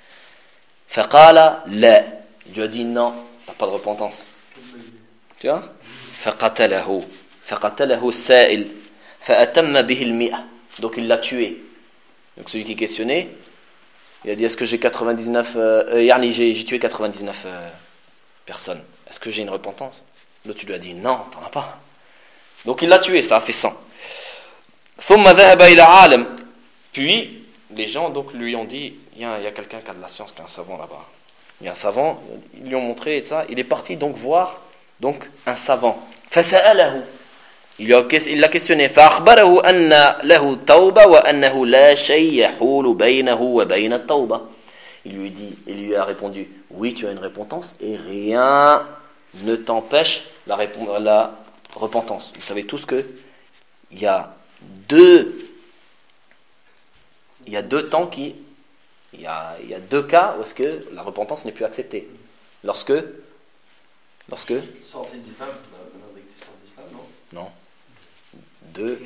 فَقَالَ لَا. Il lui a dit, non, tu n'as pas de repentance. Tu vois? فَقَتَلَهُ فَقَتَلَهُ السَّائِلِ فَأَتَمَّ بِهِ الْمِئَةِ. Donc il l'a tué. Donc celui qui questionnait, il a dit, est-ce que j'ai quatre-vingt-dix-neuf euh, euh, j'ai, j'ai tué quatre-vingt-dix-neuf euh, personnes. Est-ce que j'ai une repentance? L'autre tu lui as dit, non, t'en as pas. Donc il l'a tué, ça a fait cent. ثُمَّ ذَهَبَ إِلَى عَالِمٍ. Puis les gens donc lui ont dit, il y a, il y a quelqu'un qui a de la science, qui est un savant là-bas. Il y a un savant, ils lui ont montré et ça. Il est parti donc voir donc un savant. فَسَأَلَهُ. Il l'a questionné. فَأَخْبَرَهُ أَنَّ لَهُ تَوْبَةً وَأَنَّهُ لَا شَيْءَ يَحُولُ بَيْنَهُ وَبَيْنَ التَّوْبَةِ. Il lui dit, il lui a répondu, oui, tu as une repentance et rien ne t'empêche la, répon- la repentance. Vous savez tous que il y a deux, il y a deux temps qui, il y a, il y a deux cas où est-ce que la repentance n'est plus acceptée. Lorsque, lorsque, sortie d'islam, d'islam, non? non. Deux.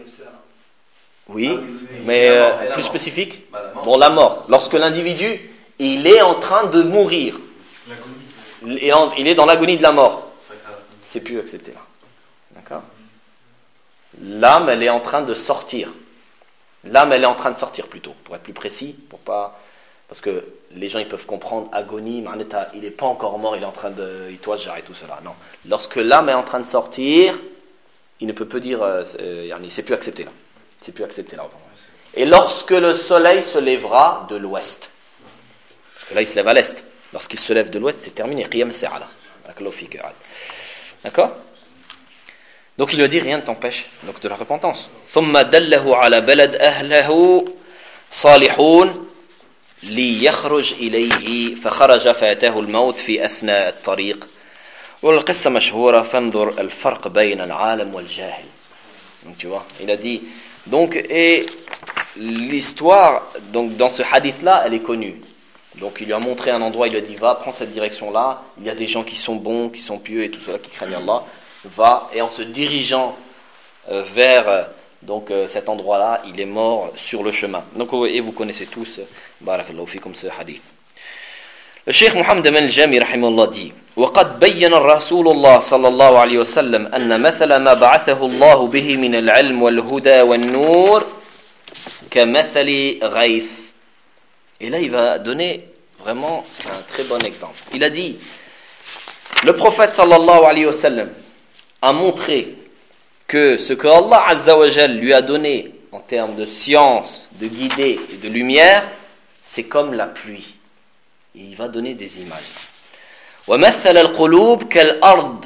Oui, mais euh, plus spécifique. Bon, la mort. Lorsque l'individu, il est en train de mourir. Il est dans l'agonie de la mort. C'est plus accepté là. D'accord? L'âme, elle est en train de sortir. L'âme, elle est en train de sortir plutôt, pour être plus précis, pour pas, parce que les gens ils peuvent comprendre agonie, il n'est pas encore mort, il est en train de, il doit j'arrête tout cela. Non. Lorsque l'âme est en train de sortir, il ne peut plus dire, euh, c'est plus accepté là. C'est plus accepté là. Et lorsque le soleil se lèvera de l'ouest, parce que là il se lève à l'est, lorsqu'il se lève de l'ouest, c'est terminé. Qiyam sa'a là. D'accord? Donc il lui a dit, rien ne t'empêche donc de la repentance. ثم دله على بلد أهله صالحون ليخرج إليه فخرج فأتاه الموت في أثناء الطريق. والقصة مشهورة فانظر الفرق بين العالم والجاهل. Donc tu vois, il a dit donc et l'histoire donc dans ce hadith là, elle est connue. Donc il lui a montré un endroit, il lui a dit va, prends cette direction là, il y a des gens qui sont bons, qui sont pieux et tout cela qui craignent Allah. Va, et en se dirigeant euh, vers euh, donc euh, cet endroit-là, il est mort sur le chemin. Donc et vous connaissez tous, barakallahu fikum, ce hadith. Le Cheikh Mohammed Amin al-Jami rahimahullah dit وقد بين الرسول الله صلى الله عليه وسلم أن مثل ما بعثه الله به من العلم والهدى والنور كمثل غيث. Et là il va donner vraiment un très bon exemple. Il a dit le prophète sallallahu alayhi wa sallam a montré que ce que Allah Azza wa Jal lui a donné en termes de science, de guidée et de lumière, c'est comme la pluie. Et il va donner des images. وَمَثَّلَ الْقُلُوبِ كَالْأَرْضِ.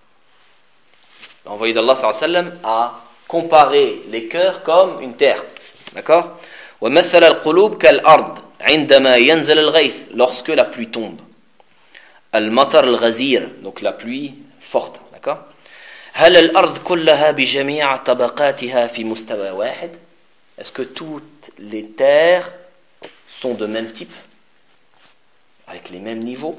L'envoyé d'Allah sallallahu alayhi wa sallam a comparé les cœurs comme une terre. D'accord? وَمَثَّلَ الْقُلُوبِ كَالْأَرْضِ عندما ينزل الغيث. Lorsque la pluie tombe. المطر الغزير. Donc la pluie forte. D'accord? هل الأرض كلها بجميع طبقاتها في مستوى واحد. Est-ce que toutes les terres sont de même type, avec les mêmes niveaux?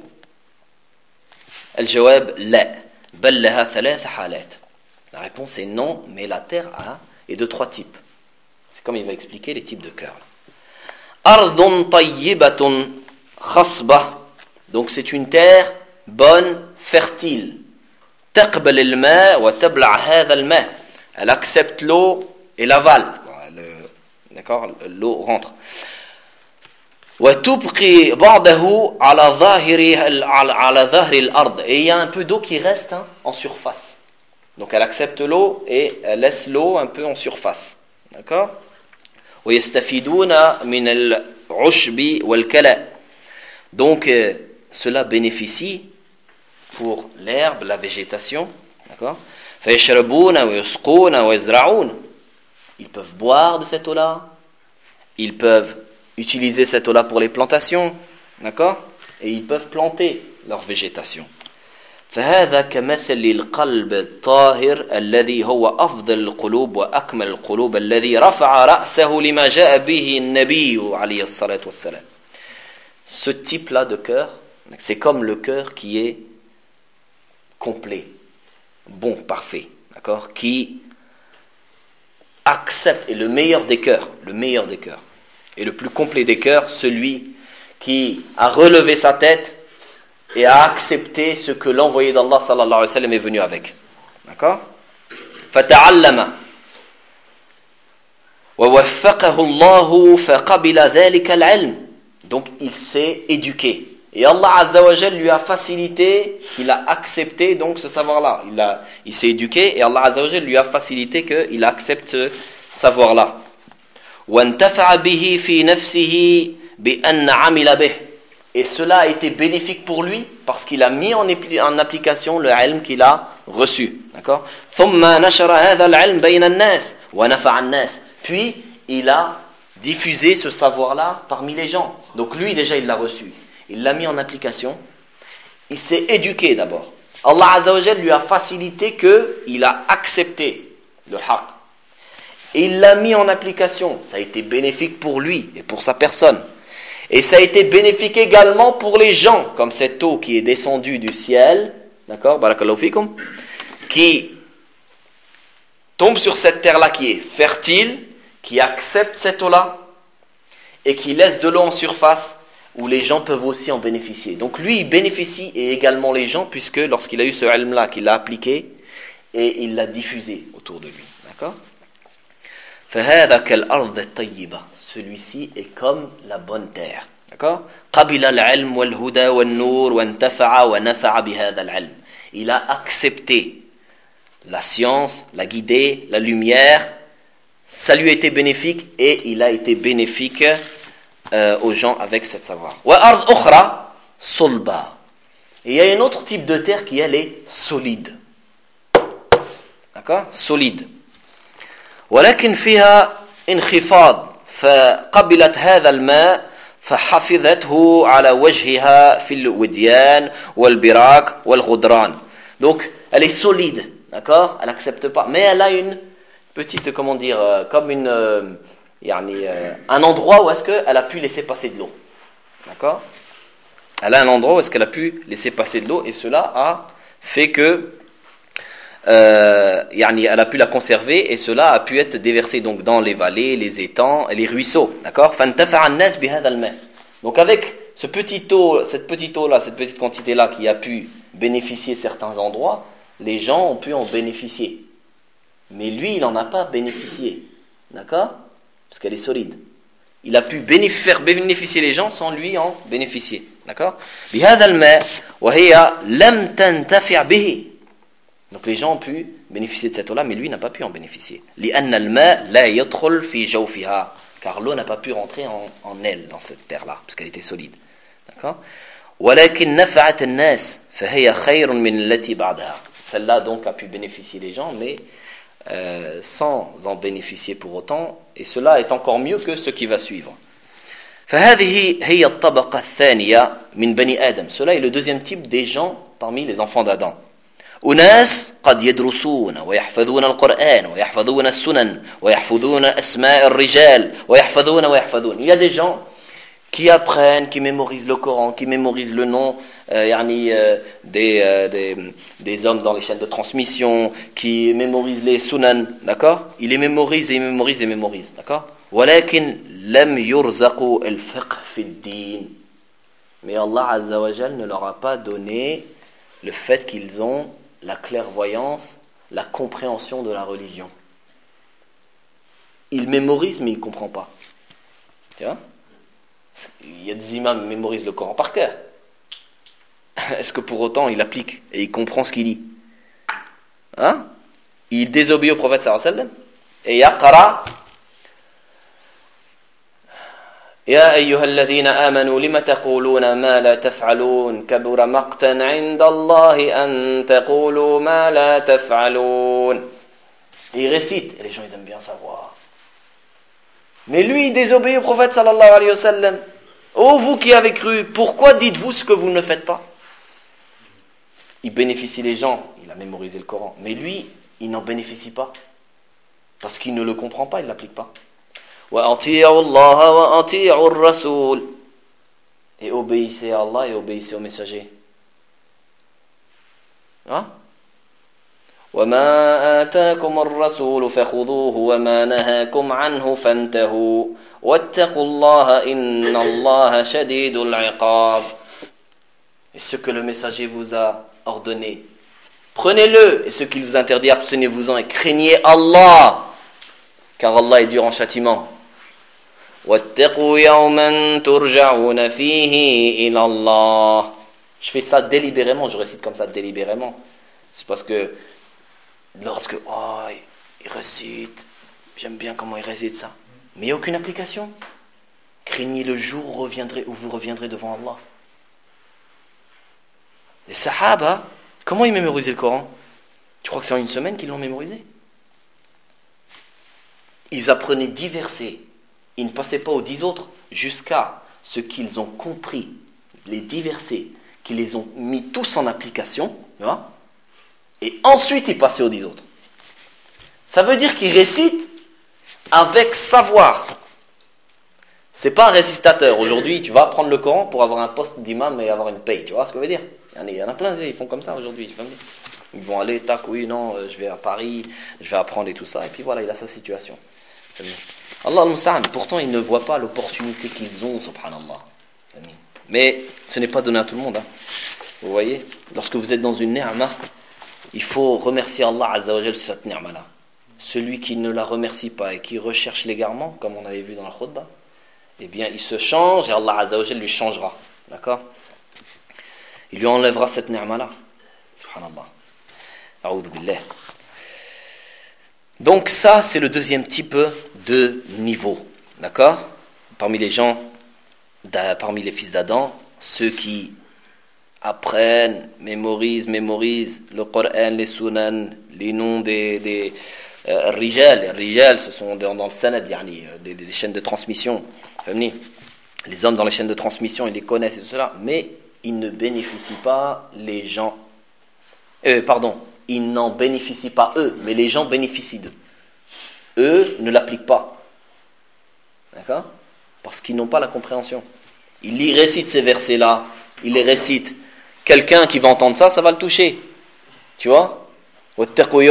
الجواب لا بل لها ثلاث حالات. La réponse est non, mais la terre a est de trois types. C'est comme il va expliquer les types de cœur. أرض طيبة خصبة. Donc c'est une terre bonne, fertile. تقبل الماء وتبلع هذا الماء. Elle accepte l'eau et l'avale. D'accord, l'eau rentre. وتبقي بعضه على ظاهر على ظهر الأرض. Et il y a un peu d'eau qui reste hein, en surface. Donc elle accepte l'eau et elle laisse l'eau un peu en surface. D'accord? وَيَسْتَفِيدُونَ مِنَ الْعُشْبِ وَالْكَلَى. Donc euh, cela bénéficie pour l'herbe, la végétation. D'accord? فَيَشْرَبُونَ وَيُسْقُونَ وَيَزْرَعُونَ. Ils peuvent boire de cette eau-là. Ils peuvent utiliser cette eau-là pour les plantations. D'accord? Et ils peuvent planter leur végétation. فهذا كمثل القلب الطاهر الذي هو أفضل القلوب وأكمل القلوب الذي رفع رأسه لما جاء به النبي عليه الصلاة والسلام. Ce type-là de cœur, c'est comme le cœur qui est complet, bon, parfait, d'accord, qui accepte, et le meilleur des cœurs, le meilleur des cœurs, et le plus complet des cœurs, celui qui a relevé sa tête et a accepté ce que l'envoyé d'Allah sallallahu alayhi wa sallam est venu avec. D'accord? فَتَعَلَّمَ وَوَفَّقَهُ اللَّهُ فَقَبِلَ ذَلِكَ الْعِلْمِ. Donc il s'est éduqué. Et Allah Azza wa Jal lui a facilité, il a accepté donc ce savoir-là. Il, a, il s'est éduqué et Allah Azza wa Jal lui a facilité qu'il accepte ce savoir-là. وَانْتَفَعَ بِهِ فِي نَفْسِهِ بِأَنَّ عَمِلَ بِهِ. Et cela a été bénéfique pour lui parce qu'il a mis en, épli- en application le ilm qu'il a reçu. D'accord? ثُمَّ نَشَرَ هَذَا الْعِلْمِ بَيْنَ النَّاسِ وَنَفَعَ النَّاسِ. Puis il a diffusé ce savoir-là parmi les gens. Donc lui déjà il l'a reçu. Il l'a mis en application. Il s'est éduqué d'abord. Allah Azza wa Jal lui a facilité qu'il a accepté le haqq. Et il l'a mis en application. Ça a été bénéfique pour lui et pour sa personne. Et ça a été bénéfique également pour les gens, comme cette eau qui est descendue du ciel, d'accord, barakallahu fikum, qui tombe sur cette terre-là qui est fertile, qui accepte cette eau-là, et qui laisse de l'eau en surface, où les gens peuvent aussi en bénéficier. Donc lui, il bénéficie, et également les gens, puisque lorsqu'il a eu ce ilm-là, qu'il l'a appliqué, et il l'a diffusé autour de lui. D'accord? فَهَذَا كَالْأَرْضِ الطَّيِّبَةِ. Celui-ci est comme la bonne terre. D'accord? قَبِلَ الْعِلْمِ وَالْهُدَى وَالنُّورِ وَانْتَفَعَ وَنَفَعَ بِهَذَا الْعِلْمِ. Il a accepté la science, la guidée, la lumière. Ça lui a été bénéfique et il a été bénéfique euh, aux gens avec ce savoir. وَأَرْضْ أُخْرَى صُلْبًا. Et il y a un autre type de terre qui, elle, est solide. D'accord? Solide. ولكن فيها انخفاض فقبلت هذا الماء فحفظته على وجهها في الوديان والبراك والغدران. Donc elle est solide, d'accord? Elle n'accepte pas, mais elle a une petite, comment dire, euh, comme une euh, yani, euh, un endroit où est-ce qu'elle a pu laisser passer de l'eau, d'accord? Elle a un endroit où est-ce qu'elle a pu laisser passer de l'eau et cela a fait que Euh, elle a pu la conserver et cela a pu être déversé donc dans les vallées, les étangs et les ruisseaux. D'accord? Donc avec ce petit eau, cette petite eau là, cette petite quantité là qui a pu bénéficier certains endroits, les gens ont pu en bénéficier. Mais lui, il n'en a pas bénéficié. D'accord? Parce qu'elle est solide. Il a pu bénéfic- faire bénéficier les gens sans lui en bénéficier. D'accord? Donc les gens ont pu bénéficier de cette eau-là, mais lui n'a pas pu en bénéficier. Car l'eau n'a pas pu rentrer en, en elle, dans cette terre-là, parce qu'elle était solide. D'accord? Celle-là donc a pu bénéficier les gens, mais euh, sans en bénéficier pour autant, et cela est encore mieux que ce qui va suivre. Cela est le deuxième type des gens parmi les enfants d'Adam. أناس قد يدرسون ويحفظون القرآن ويحفظون السنن ويحفظون أسماء الرجال ويحفظون ويحفظون. Il y a des gens qui apprennent, qui mémorisent le Coran, qui mémorisent le nom euh, yani, euh, des, euh, des, des hommes dans les chaînes de transmission, qui mémorisent les sunan, d'accord? Ils les mémorisent et ils mémorisent et mémorisent, d'accord? ولكن لم يرزقوا الفقه في الدين. Mais Allah Azza wa Jal ne leur a pas donné le fait qu'ils ont la clairvoyance, la compréhension de la religion. Il mémorise, mais il ne comprend pas. Tu vois? Il y a des imams qui mémorisent le Coran par cœur. Est-ce que pour autant il applique et il comprend ce qu'il dit? Hein? il désobéit au prophète sallallahu alayhi wa sallam, et yaqra يا أيها الذين آمنوا لم تقولون ما لا تفعلون كبر مقتا عند الله أن تقولوا ما لا تفعلون. Il récite, et les gens ils aiment bien savoir. Mais lui il désobéit au prophète sallallahu alayhi wa sallam. Ô vous qui avez cru, pourquoi dites-vous ce que vous ne faites pas? Il bénéficie les gens, il a mémorisé le Coran, mais lui il n'en bénéficie pas parce qu'il ne le comprend pas, il ne l'applique pas. Et obéissez à Allah et obéissez au messager. Hein? وما آتاكم الرسول فخذوه وما نهاكم عنه فانتهوا واتقوا الله إن الله شديد العقاب. Et ce que le messager vous a ordonné, prenez-le, et ce qu'il vous interdit, abstenez-vous-en et craignez Allah, car Allah est dur en châtiment. واتقوا يوما ترجعون فيه إلى الله. Je fais ça délibérément, je récite comme ça délibérément. C'est parce que lorsque oh, il récite, j'aime bien comment il récite ça, mais il n'y a aucune application. Craignez le jour où, reviendrez, où vous reviendrez devant Allah. Les Sahaba, comment ils mémorisaient le Coran? Tu crois que c'est en une semaine qu'ils l'ont mémorisé? Ils apprenaient dix versets. Ils ne passaient pas aux dix autres jusqu'à ce qu'ils ont compris les dix versets, qu'ils les ont mis tous en application, tu vois, et ensuite ils passaient aux dix autres. Ça veut dire qu'ils récitent avec savoir. C'est pas un récitateur. Aujourd'hui, tu vas apprendre le Coran pour avoir un poste d'imam et avoir une paye. Tu vois ce que je veux dire? Il y en a plein, ils font comme ça aujourd'hui. Ils vont aller, tac, oui, non, je vais à Paris, je vais apprendre et tout ça. Et puis voilà, il a sa situation. Allah al-Musta'an, pourtant ils ne voient pas l'opportunité qu'ils ont, subhanallah. Mais ce n'est pas donné à tout le monde. Hein. Vous voyez, lorsque vous êtes dans une ni'ma, il faut remercier Allah Azza wa Jal sur cette ni'ma-là. Celui qui ne la remercie pas et qui recherche l'égarement, comme on avait vu dans la khutbah, eh bien il se change et Allah Azza wa Jal lui changera. D'accord? Il lui enlèvera cette ni'ma-là. Subhanallah. A'udhu billah. Donc ça, c'est le deuxième type de niveau. D'accord? Parmi les gens, parmi les fils d'Adam, ceux qui apprennent, mémorisent, mémorisent le Coran, les sunan, les noms des, des euh, rijal. Les rijal, ce sont dans, dans le sanad, yani, des, des chaînes de transmission. Les hommes dans les chaînes de transmission, ils les connaissent et tout cela, mais ils ne bénéficient pas les gens. Euh, pardon, ils n'en bénéficient pas eux, mais les gens bénéficient d'eux. Eux ne l'appliquent pas. D'accord? Parce qu'ils n'ont pas la compréhension. Ils y récitent ces versets-là, ils les récitent. Quelqu'un qui va entendre ça, ça va le toucher. Tu vois? Lui,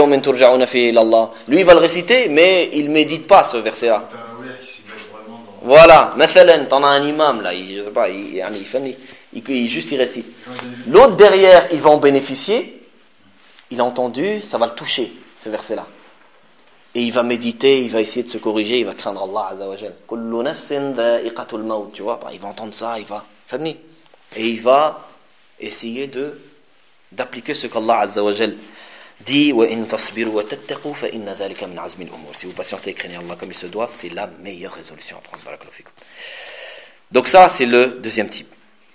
il va le réciter, mais il ne médite pas ce verset-là. Voilà, mathalan, t'en as un imam là, il, je sais pas, il, il, il, il juste il récite. L'autre derrière, il va en bénéficier. Il a entendu, ça va le toucher, ce verset-là. Et il va méditer, il va essayer de se corriger, il va craindre Allah Azza wa Jal. Kullu nafsin dha'iqatul maut, tu vois, il va entendre ça, il va, famille. Et il va essayer de d'appliquer ce qu'Allah Azza wa Jal dit wa in tasbiru wa tattaqu fa inna dhalika min azmi al-umur. Si vous patientez et craignez Allah comme il se doit, c'est la meilleure résolution à prendre. Barakallahu fikum. Donc ça, c'est le deuxième type.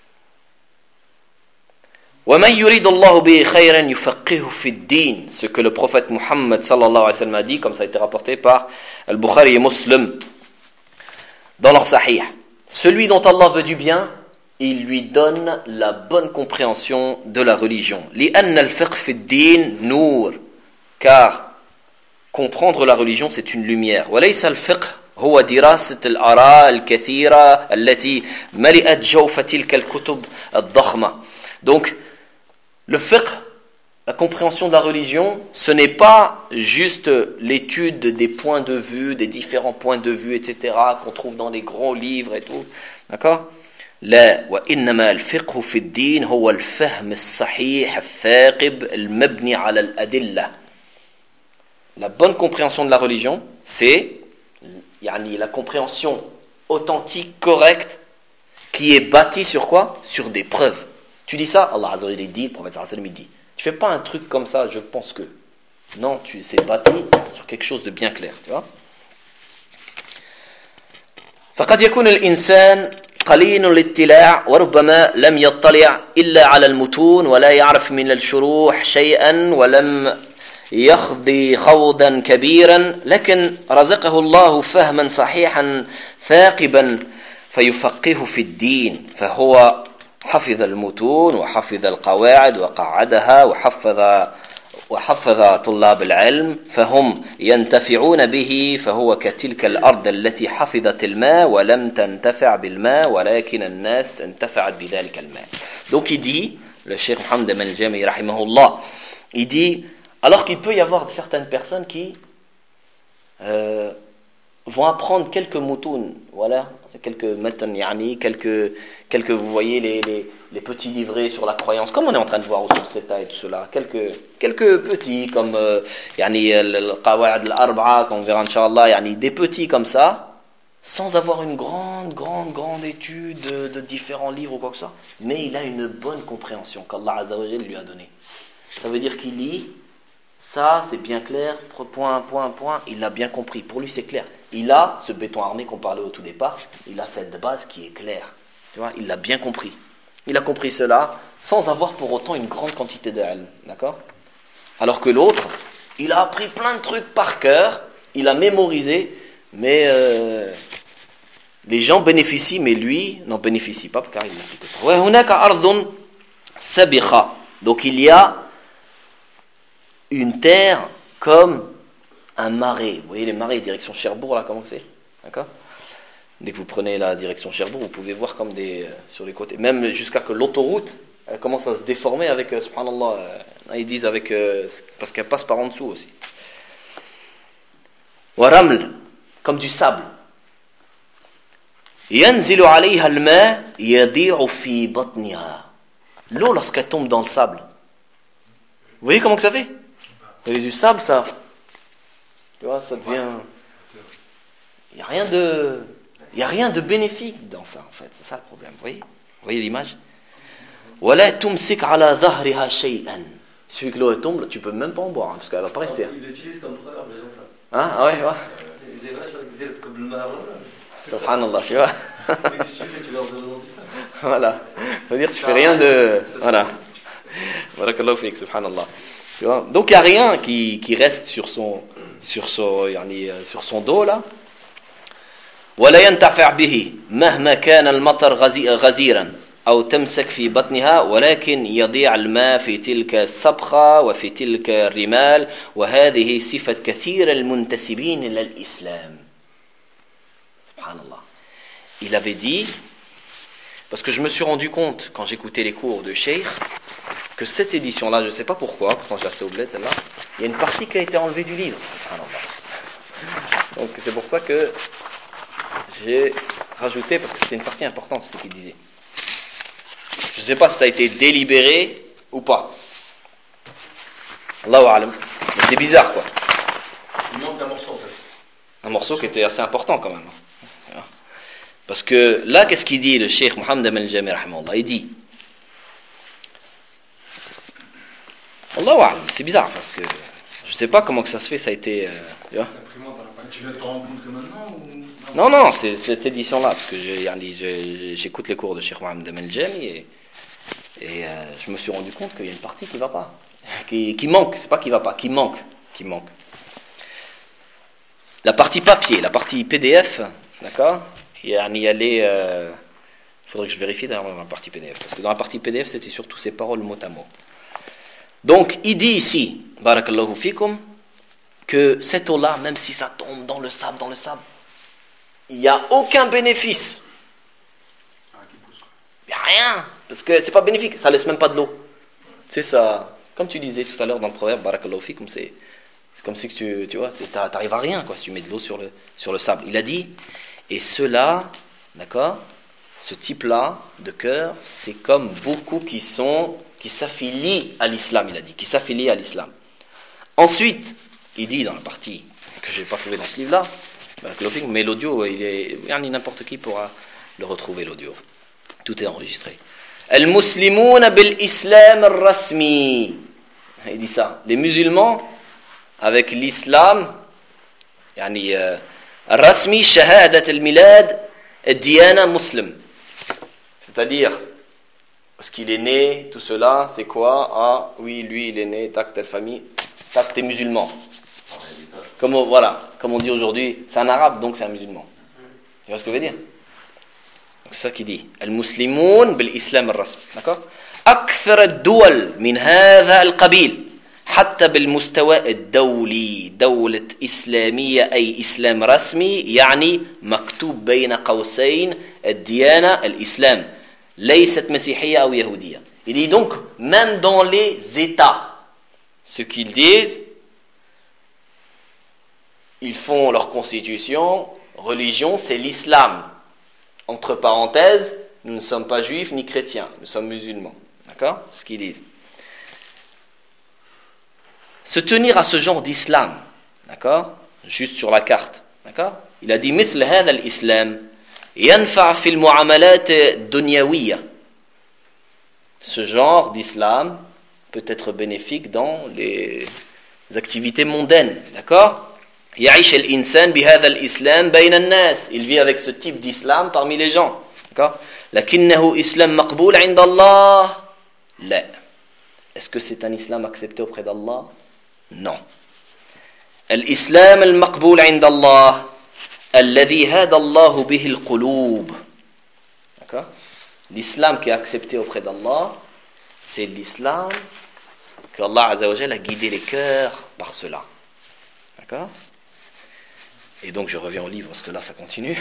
وَمَنْ يُرِيدُ اللَّهُ بِهِ خَيْرًا يُفَقِّهُ فِي الدِّينِ. Ce que le prophète Muhammad sallallahu alayhi wa sallam a dit, comme ça a été rapporté par Al-Bukhari et Muslim dans leur sahih. Celui dont Allah veut du bien, il lui donne la bonne compréhension de la religion. لِأَنَّ الْفِقْهَ فِي الدِّينِ نُورٌ. Car comprendre la religion, c'est une lumière. وَلَيْسَ الْفِقْهَ هو دراسة الآراء الكثيرة التي ملئت جوف تلك الكتب الضخمة. Donc le fiqh, la compréhension de la religion, ce n'est pas juste l'étude des points de vue, des différents points de vue, et cetera, qu'on trouve dans les grands livres et tout. D'accord? لا وإنما الفقه في الدين هو الفهم الصحيح الثاقب المبني على الأدلة. La bonne compréhension de la religion, c'est yani, la compréhension authentique, correcte, qui est bâtie sur quoi? Sur des preuves. Tu dis ça, Allah Azza wa Jalla dit, le prophète sallallahu alayhi wa sallam dit. Tu fais pas un truc comme ça, je pense que. Non, tu c'est bâti sur quelque chose de bien clair, tu vois. فقد يكون الإنسان قليل الاطلاع وربما لم يطلع إلا على المتون ولا يعرف من الشروح شيئا ولم يخضي خوضا كبيرا لكن رزقه الله فهما صحيحا ثاقبا فيفقهه في الدين فهو حفظ المتون وحفظ القواعد وقعدها وحفظ وحفظ طلاب العلم فهم ينتفعون به فهو كتلك الأرض التي حفظت الماء ولم تنتفع بالماء ولكن الناس انتفعت بذلك الماء. Donc il dit, le Cheikh Mohammed al-Jami rahimahullah, il dit, alors qu'il peut y avoir certaines personnes qui euh, vont apprendre quelques moutons, voilà, quelques matan yani, quelques quelques vous voyez les, les les petits livrets sur la croyance comme on est en train de voir autour de cet et tout cela, quelques quelques petits comme euh, yani le qawaid al-arba'a qu'on verra inchallah, yani des petits comme ça sans avoir une grande grande grande étude de, de différents livres ou quoi que ce soit, mais il a une bonne compréhension qu'Allah Azza wa Jalla lui a donné. Ça veut dire qu'il lit ça, c'est bien clair, point point point, il l'a bien compris, pour lui c'est clair. Il a ce béton armé qu'on parlait au tout départ, il a cette base qui est claire. Tu vois, il l'a bien compris. Il a compris cela sans avoir pour autant une grande quantité de ilm, d'accord ? Alors que l'autre, il a appris plein de trucs par cœur, il a mémorisé, mais euh, les gens bénéficient, mais lui n'en bénéficie pas car il n'a plus que ça. Donc il y a une terre comme un marais. Vous voyez les marais direction Cherbourg là, comment c'est ? D'accord ? Dès que vous prenez la direction Cherbourg, vous pouvez voir comme des euh, sur les côtés, même jusqu'à que l'autoroute elle commence à se déformer avec euh, subhanallah, euh, ils disent avec euh, parce qu'elle passe par en dessous aussi. Wa raml, comme du sable. Yanzilu alayha al-ma yadi'u fi batniha. L'eau lorsqu'elle tombe dans le sable. Vous voyez comment que ça fait ? Vous voyez du sable, ça tu vois, ça devient il n'y a rien de il n'y a rien de bénéfique dans ça en fait, c'est ça le problème, vous voyez, vous voyez l'image. ولا تمسك على ظهرها شيئا. Il suffit que l'eau tombe, tu peux même pas en boire hein, parce qu'elle va pas rester. Il l'utilise comme preuve, les gens ça. Hein, ah ouais, ouais. Il est vache avec comme le marron. Subhanallah, tu vois. Qu'est-ce que tu fais, tu leur demandes ça. Voilà. Ça veut dire tu fais rien de voilà. Barakallahu fik, subhanallah. Tu vois. Donc il y a rien qui qui reste sur son sur son yani, sur son dos là. ولا ينتفع به مهما كان المطر غزيرا أو تمسك في بطنها ولكن يضيع الماء في تلك الصبخة وفي تلك الرمال وهذه صفة كثير المنتسبين إلى الإسلام. سبحان الله. Il avait dit, parce que je me suis rendu compte quand j'écoutais les cours de Cheikh que cette édition-là, je ne sais pas pourquoi, pourtant j'ai assez oublié celle-là, il y a une partie qui a été enlevée du livre. Donc c'est pour ça que j'ai rajouté, parce que c'était une partie importante, ce qu'il disait. Je ne sais pas si ça a été délibéré ou pas. Allahu a'lam. Mais c'est bizarre, quoi. Il manque un morceau, en fait. Un morceau qui était assez important, quand même. Parce que là, qu'est-ce qu'il dit, le Cheikh Mohammed al-Jami rahimahullah ? Il dit, Allahu a'lam, c'est bizarre, parce que je ne sais pas comment que ça se fait, ça a été... Euh, tu vois ? Tu viens de te rendre compte que maintenant ou... Non, non, c'est cette édition-là, parce que j'ai, j'ai, j'écoute les cours de Cheikh Mohammed al-Jami et, et euh, je me suis rendu compte qu'il y a une partie qui ne va pas, qui, qui manque, c'est pas qui ne va pas, qui manque, qui manque. La partie papier, la partie P D F, d'accord ? Il y a, il y a les... Il euh, faudrait que je vérifie d'ailleurs dans la partie P D F, parce que dans la partie P D F, c'était surtout ces paroles mot à mot. Donc, il dit ici, barakallahu fikum, que cette eau-là, même si ça tombe dans le sable, dans le sable, il n'y a aucun bénéfice. Il n'y a rien. Parce que c'est pas bénéfique. Ça ne laisse même pas de l'eau. C'est ça. Comme tu disais tout à l'heure dans le proverbe, barakallahu fikum, c'est, c'est comme si que tu, tu vois, tu n'arrives à rien quoi, si tu mets de l'eau sur le, sur le sable. Il a dit, et cela, d'accord, ce type-là de cœur, c'est comme beaucoup qui sont, qui s'affilient à l'islam, il a dit, qui s'affilient à l'islam. Ensuite, il dit dans la partie que je n'ai pas trouvé dans ce livre-là, mais l'audio, il est, n'importe qui pourra le retrouver, l'audio. Tout est enregistré. Al-Muslimouna bil-Islam al-Rasmi. Il dit ça. Les musulmans avec l'islam, يعني الرسمي شهادة الميلاد الديانة مسلم. C'est-à-dire, parce qu'il est né, tout cela, c'est quoi? Ah, oui, lui, il est né, tac, telle famille, tac, t'es musulman. Comme, voilà, comme on dit aujourd'hui, c'est un arabe, donc c'est un musulman. Tu vois ce que je veux dire? Donc c'est ça qu'il dit. Al-Muslimoun bil-Islam al-Rasm. D'accord? أكثر الدول من هذا القبيل حتى بالمستوى الدولي دولة إسلامية أي إسلام رسمي يعني مكتوب بين قوسين الديانة الإسلام ليست مسيحية أو يهودية. Il dit donc même dans les États ce qu'ils disent, ils font leur constitution, religion, c'est l'islam. Entre parenthèses, nous ne sommes pas juifs ni chrétiens, nous sommes musulmans. D'accord? Ce qu'ils disent. Se tenir à ce genre d'islam, d'accord? Juste sur la carte, d'accord? Il a dit مثل هذا الإسلام ينفع في المعاملات الدنيوية. Ce genre d'islam peut être bénéfique dans les activités mondaines, d'accord? يعيش الإنسان بهذا الإسلام بين الناس. Il vit avec ce type d'islam parmi les gens, d'accord? لكنه إسلام مقبول عند الله. لا. Est-ce que c'est un islam accepté auprès d'Allah? Non. الإسلام المقبول عند الله الذي هدى الله به القلوب. D'accord? L'islam qui est accepté auprès d'Allah, c'est l'islam que Allah Azza wa Jalla a guidé les cœurs par cela. D'accord? Et donc je reviens au livre parce que là ça continue.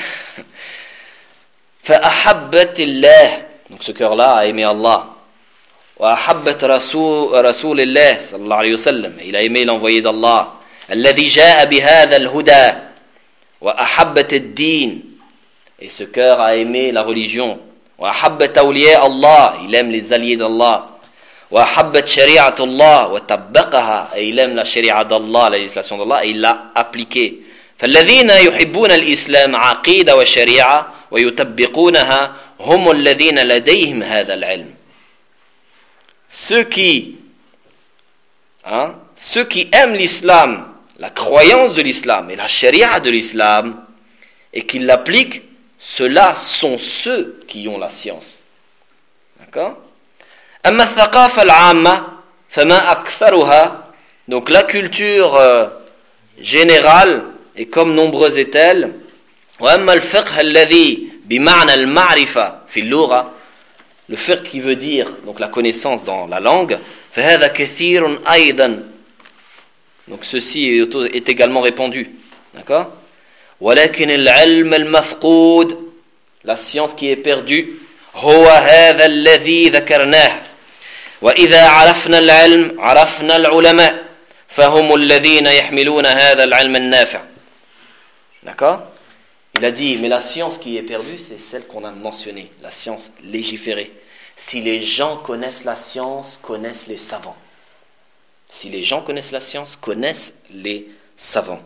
فأحبت الله. Donc ce cœur-là a aimé Allah. وأحبت رسول رسول الله صلى الله عليه وسلم. Il a aimé l'envoyé d'Allah. الذي جاء بهذا الهدى. وأحبت الدين. Et ce cœur a aimé la religion. وأحبت أولياء الله. Il aime les alliés d'Allah. وأحبت شريعة الله وطبقها. Et il aime la sharia d'Allah, la législation d'Allah, et il l'a appliquée. فالذين يحبون الإسلام عقيدة والشريعة ويطبقونها هم الذين لديهم هذا العلم. Ceux qui, hein, ceux qui aiment l'islam, la croyance de l'islam et la sharia de l'islam, et qui l'appliquent, ceux-là sont ceux qui ont la science. D'accord? أما الثقافة العامة فما أكثرها. Donc la culture euh, générale, et comme nombreuses est-elle, وأما الفقه الذي بمعنى المعرفة في اللغة. Le fiqh qui veut dire donc la connaissance dans la langue, فهذا كثير أيضا. Donc ceci est également répandu, d'accord? ولكن العلم المفقود. La science qui est perdue, هو هذا الذي ذكرناه. وإذا عرفنا العلم عرفنا العلماء فهم الذين يحملون هذا العلم النافع. D'accord? Il a dit, mais la science qui est perdue, c'est celle qu'on a mentionnée, la science légiférée. Si les gens connaissent la science, connaissent les savants. Si les gens connaissent la science, connaissent les savants.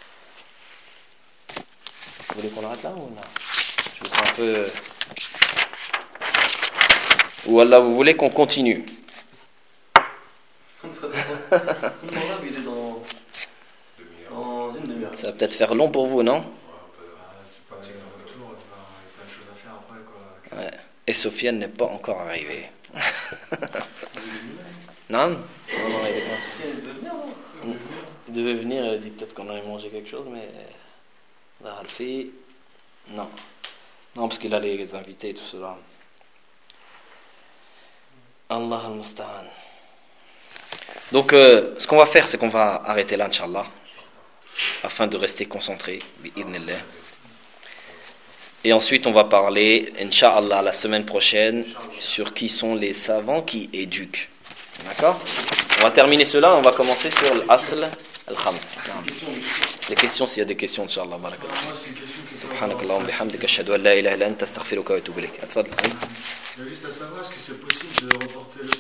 Vous voulez qu'on arrête là ou là? Je me sens un peu... Ou alors vous voulez qu'on continue? Il est dans, dans une demi-heure. Ça va peut-être faire long pour vous, non? Ouais. Et Sofiane n'est pas encore arrivée. Non? Non, non, il est pas. Il devait venir, non? Il devait venir, il a dit peut-être qu'on allait manger quelque chose, mais... La Harfi... Non. Non, parce qu'il a les invités et tout cela. Allah al-Musta'an. Donc, euh, ce qu'on va faire, c'est qu'on va arrêter là, Inch'Allah, afin de rester concentré, bi'idhnillah. Et ensuite, on va parler, Inch'Allah, la semaine prochaine, sur qui sont les savants qui éduquent. D'accord? On va terminer cela, on va commencer sur l'Asl al-Khams. Les questions, s'il y a des questions, Inch'Allah. سبحانك اللهم وبحمدك أشهد أن لا إله إلا أنت أستغفرك وأتوب إليك. أتفضل. Il y a juste à savoir, est-ce que c'est possible de reporter le